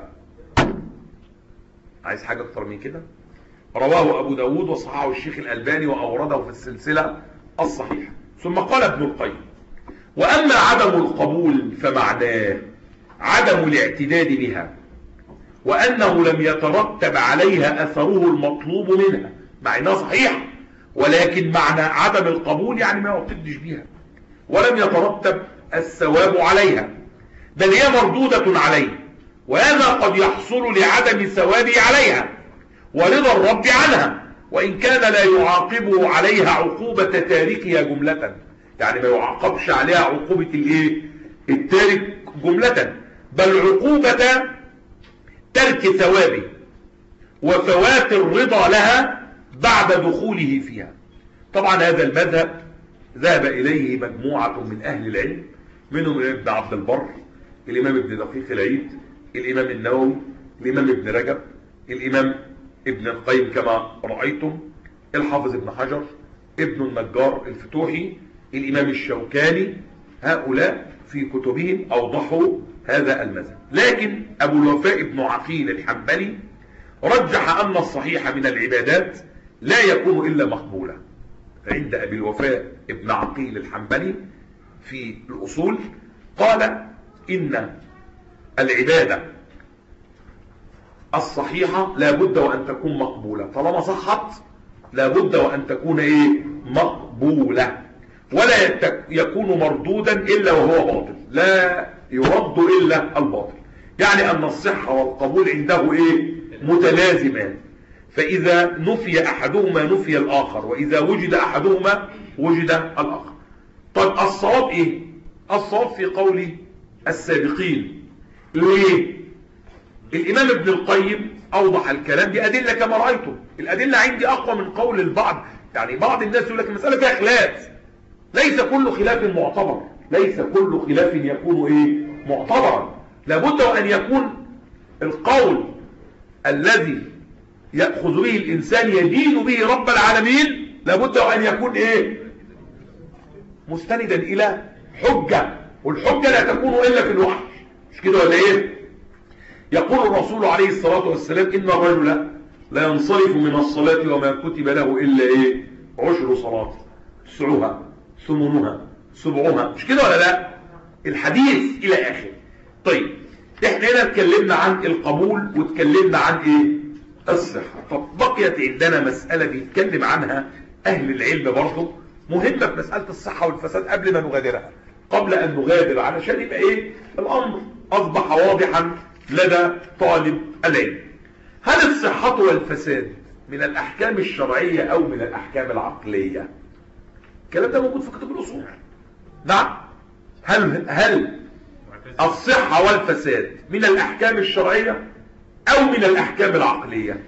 [SPEAKER 1] عايز حاجة أكتر من كده؟ رواه أبو داود وصححه الشيخ الألباني وأورده في السلسلة الصحيحة. ثم قال ابن القيم: وأما عدم القبول فمعناه عدم الاعتداد بها، وأنه لم يترتب عليها أثره المطلوب منها، مع أنها صحيحة، ولكن معنى عدم القبول يعني ما يعتدش بها ولم يترتب الثواب عليها، بل هي مردودة عليه، وهذا قد يحصل لعدم ثوابه عليها ورضا الرب عنها، وإن كان لا يعاقبه عليها عقوبة تاركها جملة، يعني ما يعاقبش عليها عقوبة الايه؟ التارك جملة، بل عقوبة ترك ثوابه وفوات الرضا لها بعد دخوله فيها. طبعا هذا المذهب ذهب إليه مجموعة من أهل العلم، منهم ابن عبد البر، الإمام ابن دقيق العيد، الإمام النووي، الإمام ابن رجب، الإمام ابن القيم كما رأيتم، الحافظ ابن حجر، ابن النجار الفتوحي، الإمام الشوكاني. هؤلاء في كتبهم أوضحوا هذا المذهب. لكن أبو الوفاء بن عقيل الحنبلي رجح أن الصحيح من العبادات لا يكون إلا مقبولا. عند أبي الوفاء بن عقيل الحنبلي في الأصول قال إن العبادة الصحيحة لا بد وأن تكون مقبولة، طالما صحت لا بد وأن تكون إيه؟ مقبولة، ولا يكون مردودا إلا وهو باطل، لا يرد إلا الباطل. يعني أن الصحة والقبول عنده إيه؟ متلازمان، فإذا نفي أحدهما نفي الآخر، وإذا وجد أحدهما وجد الآخر. طيب الصواب إيه؟ الصواب في قول السابقين. ليه؟ الإمام ابن القيم أوضح الكلام بأدلة كما رأيتم. الأدلة عندي أقوى من قول البعض. يعني بعض الناس يقول لك المسألة فيها خلاف. ليس كل خلاف معتبر، ليس كل خلاف يكون إيه؟ معتبرا. لابد أن يكون القول الذي يأخذ به الإنسان يدين به رب العالمين لابد أن يكون إيه؟ مستندا إلى حجة، والحجة لا تكون إلا في الوحي، مش كده ولا إيه؟ يقول الرسول عليه الصلاة والسلام إن الرجل لا ينصرف من الصلاة وما كتب له إلا إيه؟ عشر صلاة، تسعها، ثمنها، سبعها، مش كده ولا لا؟ الحديث إلى آخر. طيب احنا هنا اتكلمنا عن القبول واتكلمنا عن ايه؟ الصحة. طب بقيت عندنا مسألة بيتكلم عنها أهل العلم برضه مهمة في مسألة الصحة والفساد قبل ما نغادرها، قبل أن نغادر، علشان يبقى ايه؟ الأمر أصبح واضحا لدى طالب العلم. هل الصحة والفساد من الأحكام الشرعية أو من الأحكام العقلية؟ الكلام ده موجود في كتب الأصول. نعم. هل هل الصحة والفساد من الأحكام الشرعية أو من الأحكام العقلية؟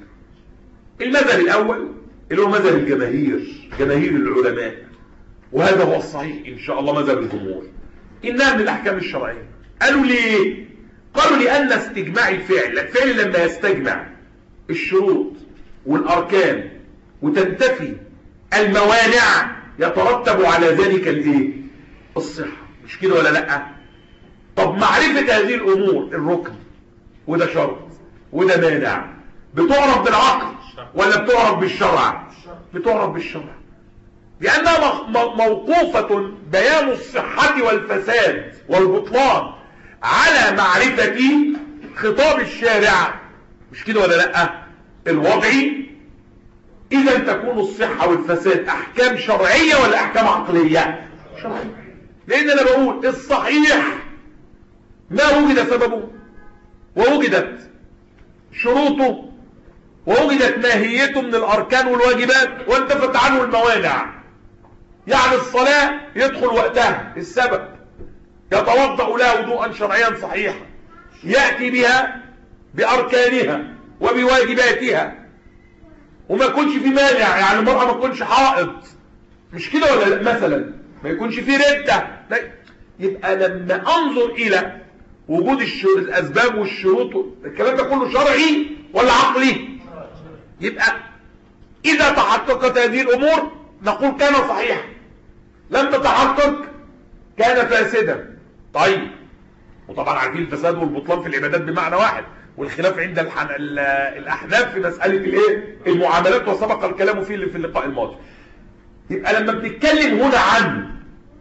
[SPEAKER 1] المذهب الأول اللي هو مذهب الجماهير، جماهير العلماء، وهذا هو الصحيح إن شاء الله مذهب الجمهور، إنها من الأحكام الشرعية. قالوا ليه؟ قالوا لأن استجماع الفعل، الفعل لما يستجمع الشروط والأركان وتنتفي الموانع يترتب على ذلك الايه؟ الصحة، مش كده ولا لأ؟ طب معرفة هذه الأمور، الركن وده شرط وده مانع، بتعرف بالعقل ولا بتعرف بالشرع؟ بتعرف بالشرع، لأنها موقوفة بيان الصحة والفساد والبطلان على معرفة خطاب الشارع، مش كده ولا لأ؟ الوضعي. إذا تكون الصحة والفساد أحكام شرعية ولا أحكام عقلية؟ شرعية. لأن أنا بقول الصحيح ما وجد سببه ووجدت شروطه ووجدت ماهيته من الأركان والواجبات وانتفت عنه الموانع. يعني الصلاة يدخل وقتها السبب، يتوضأ لها وضوءا شرعيا صحيحا، يأتي بها بأركانها وبواجباتها، وما يكونش في مانع. يعني المرأة ما تكونش حائض، مش كده ولا لا؟ مثلا ما يكونش في ردة. يبقى لما انظر الى وجود الاسباب والشروط، الكلام ده كله شرعي ولا عقلي؟ يبقى اذا تحققت هذه الامور نقول كان صحيحا، لم تتحقق كان فاسدا. طيب، وطبعا عارفين الفساد والبطلان في العبادات بمعنى واحد، والخلاف عند الحن... الاحناف في مسألة الايه؟ المعاملات، وسبق الكلام فيه في اللقاء الماضي. يبقى لما بنتكلم هنا عن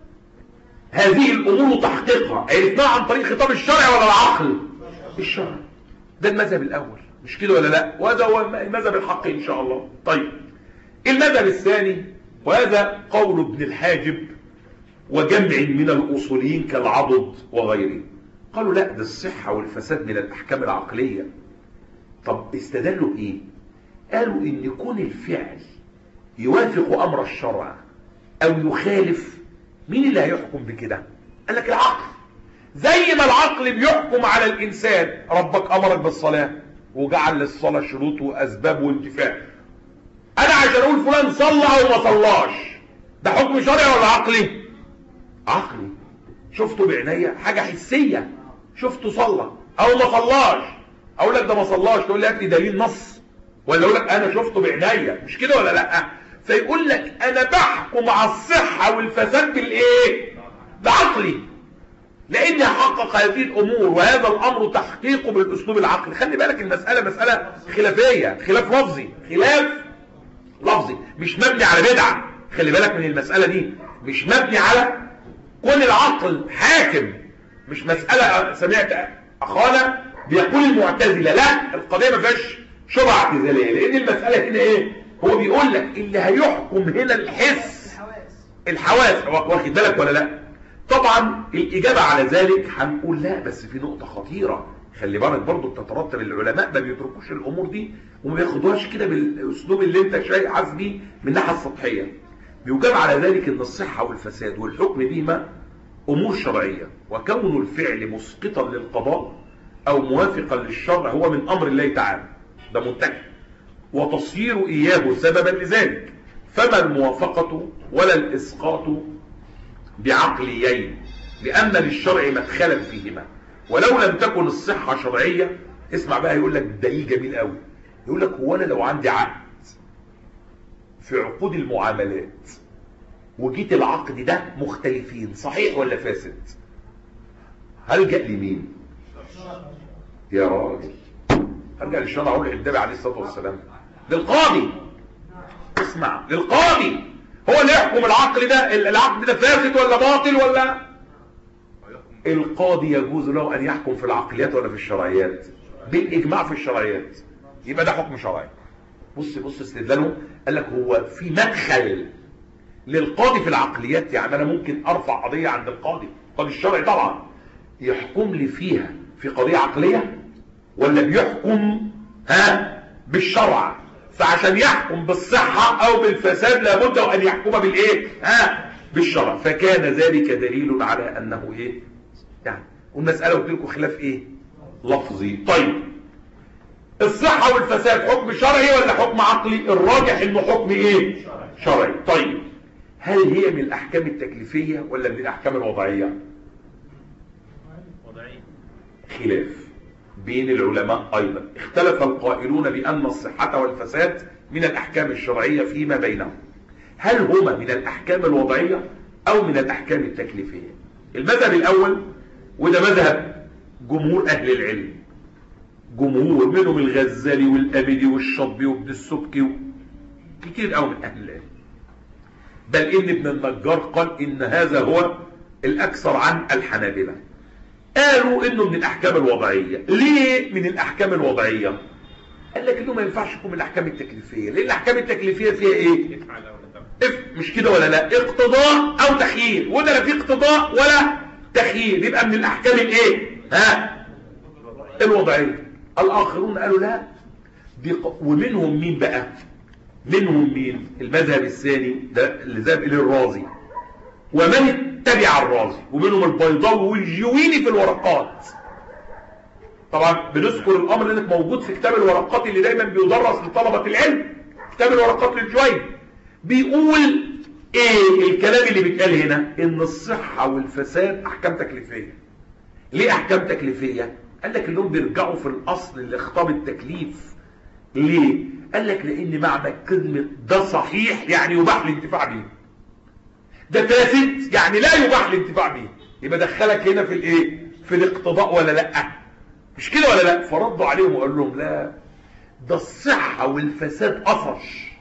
[SPEAKER 1] هذه الامور وتحقيقها عرفناها عن طريق خطاب الشرع ولا العقل؟ الشرع. ده المذهب الاول، مش كده ولا لا؟ وهذا هو المذهب الحق ان شاء الله. طيب المذهب الثاني، وهذا قول ابن الحاجب وجمع من الاصوليين كالعضد وغيره، قالوا لا، ده الصحة والفساد من الاحكام العقلية. طب استدلوا بايه؟ قالوا ان يكون الفعل يوافق امر الشرع او يخالف، مين اللي هيحكم بكده؟ قال لك العقل. زي ما العقل بيحكم على الانسان، ربك امرك بالصلاة وجعل للصلاة شروط واسباب وانتفاع، انا عشان اقول فلان صلى او ما صلاش، ده حكم شرعي ولا عقلي؟ عقلي. شفته بعينيا، حاجة حسية، شفته صلى او ما صلاش، اقول لك ده ما صلاش، تقول لي هات لي دليل نص، ولا اقول لك انا شفته بعينيا، مش كده ولا لا؟ فيقول لك انا بحكم على الصحة والفساد بالايه؟ بعقلي. لاني احقق هذه الامور، وهذا الامر تحقيقه بالاسلوب العقلي. خلي بالك المسألة مسألة خلافية، خلاف لفظي، خلاف لفظي مش مبني على بدعة. خلي بالك من المسألة دي، مش مبني على كون العقل حاكم. مش مسألة سمعت اخانا بيقول المعتزلة لا القضية ما فيهاش شبهة اعتزالية، لان المسألة هنا ايه؟ هو بيقول لك اللي هيحكم هنا الحس الحواس. واخد بالك ولا لا؟ طبعا الاجابة على ذلك هنقول لا، بس في نقطة خطيرة خلي بالك برضو بتترتب. العلماء ما بيتركوش الامور دي وما بياخدوهاش كده بالاسلوب اللي انت شايف حاسس بيه من الناحية السطحية. بيجاب على ذلك ان الصحة والفساد والحكم بهما امور شرعية، وكون الفعل مسقطا للقضاء او موافقا للشرع هو من امر الله تعالى، ده منتهي، وتصير اياه سببا لذلك. فما الموافقة ولا الاسقاط بعقليين، لان للشرع مدخلا فيهما. ولو لم تكن الصحة شرعية، اسمع بقى يقول لك دليل جميل قوي، يقول لك هو انا لو عندي عقد في عقود المعاملات وجيت العقد ده مختلفين، صحيح ولا فاسد؟ هلجأ لمين؟ يا راجل هرجع للشرع، اقول للنبي عليه الصلاه والسلام، للقاضي. اسمع، للقاضي هو اللي يحكم العقد ده، العقد ده فاسد ولا باطل ولا. القاضي يجوز له ان يحكم في العقليات ولا في الشرعيات؟ بالاجماع في الشرعيات، يبقى ده حكم شرعي. بص بص استدلاله، قال لك هو في مدخل للقاضي في العقليات. يعني انا ممكن ارفع قضيه عند القاضي، القاضي الشرعي طبعا، يحكم لي فيها في قضيه عقليه ولا بيحكم ها بالشرع؟ فعشان يحكم بالصحة او بالفساد لابد ان يحكم بالايه؟ ها بالشرع. فكان ذلك دليل على انه ايه يعني. والمسألة قلت لكم خلاف ايه؟ لفظي. طيب الصحة والفساد حكم شرعي ولا حكم عقلي؟ الراجح انه حكم ايه؟ شرعي. طيب هل هي من الاحكام التكليفية ولا من الاحكام الوضعية؟
[SPEAKER 2] وضعية.
[SPEAKER 1] خلاف بين العلماء ايضا. اختلف القائلون بان الصحة والفساد من الاحكام الشرعية فيما بينهم. هل هما من الاحكام الوضعية او من الاحكام التكليفية؟ المذهب الاول، وده مذهب جمهور اهل العلم، جمهور منهم الغزالي والابدي والشطبي وابن السبكي كتير قوي من اهل العلم، بل ان ابن النجار قال ان هذا هو الاكثر عن الحنابلة، قالوا انه من الاحكام الوضعية. ليه من الاحكام الوضعية؟ قال لك انه ما ينفعش يكون من الاحكام التكليفية، لان الاحكام التكليفية فيها ايه؟ اف مش كده ولا لا؟ اقتضاء او تخيير، وده لا في اقتضاء ولا تخيير، يبقى من الاحكام الايه؟ ها الوضعية. الاخرون قالوا لا دي ق... ومنهم مين بقى؟ منهم مين؟ المذهب الثاني ده اللي ذهب اليه الرازي ومن اتبع الرازي، ومنهم البيضاوي والجويني في الورقات. طبعا بنذكر الامر لانك موجود في كتاب الورقات اللي دايما بيدرس لطلبة العلم، كتاب الورقات للجويني. بيقول ايه الكلام اللي بيتقال هنا؟ ان الصحة والفساد احكام تكليفية. ليه احكام تكليفية؟ قال لك انهم بيرجعوا في الاصل لخطاب التكليف. ليه؟ قال لك لان معنى كلمة ده صحيح يعني يباح الانتفاع به، ده فاسد يعني لا يباح الانتفاع به، يبقى دخلك هنا في الايه؟ في الاقتضاء ولا لا؟ مش كده ولا لا؟ فردوا عليهم وقال لهم لا، ده الصحة والفساد اثر،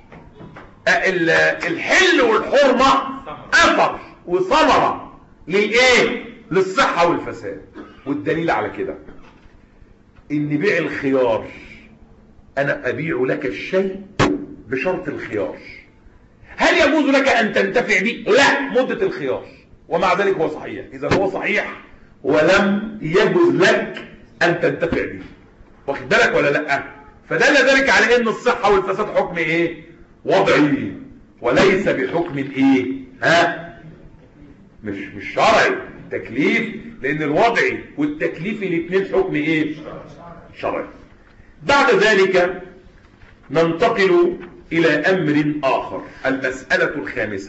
[SPEAKER 1] الحل والحرمة اثر وثمرة للايه؟ للصحة والفساد. والدليل على كده ان بيع الخيار، انا ابيع لك الشيء بشرط الخيار، هل يجوز لك ان تنتفع به؟ لا، مدة الخيار، ومع ذلك هو صحيح. اذا هو صحيح ولم يجوز لك ان تنتفع به، واخد بالك ولا لا؟ فدل ذلك على ان الصحة والفساد حكم ايه؟ وضعي، وليس بحكم ايه؟ ها مش مش شرعي، تكليف، لان الوضعي والتكليفي الاثنين حكم ايه؟ شرعي. بعد ذلك ننتقل الى امر اخر، المسألة الخامسة،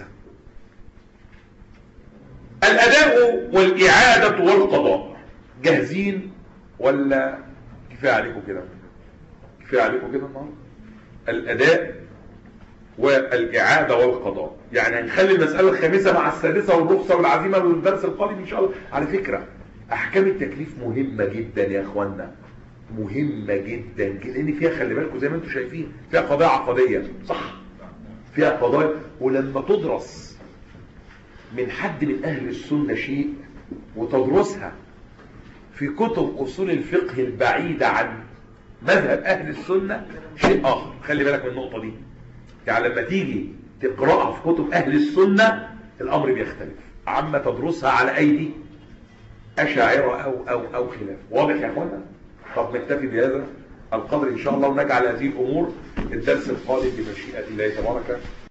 [SPEAKER 1] الاداء والاعادة والقضاء. جاهزين ولا كفاية عليكم كده؟ كفاية عليكم كده النهارده؟ الاداء والاعادة والقضاء، يعني هنخلي المسألة الخامسة مع السادسة والرخصة والعزيمة والدرس القادم ان شاء الله. على فكرة احكام التكليف مهمة جدا يا اخوانا، مهمة جدا لان فيها خلي بالكم زي ما انتم شايفين فيها قضايا عقدية، صح؟ فيها قضايا، ولما تدرس من حد من اهل السنة شيء وتدرسها في كتب اصول الفقه البعيدة عن مذهب اهل السنة شيء اخر. خلي بالك من النقطة دي، يعني لما تيجي تقرأها في كتب اهل السنة الامر بيختلف عما تدرسها على ايدي اشاعرة او او او خلاف. واضح يا اخوانا؟ طب نكتفي بهذا القدر ان شاء الله، ونجعل هذه الامور الدرس القادم بمشيئة الله تبارك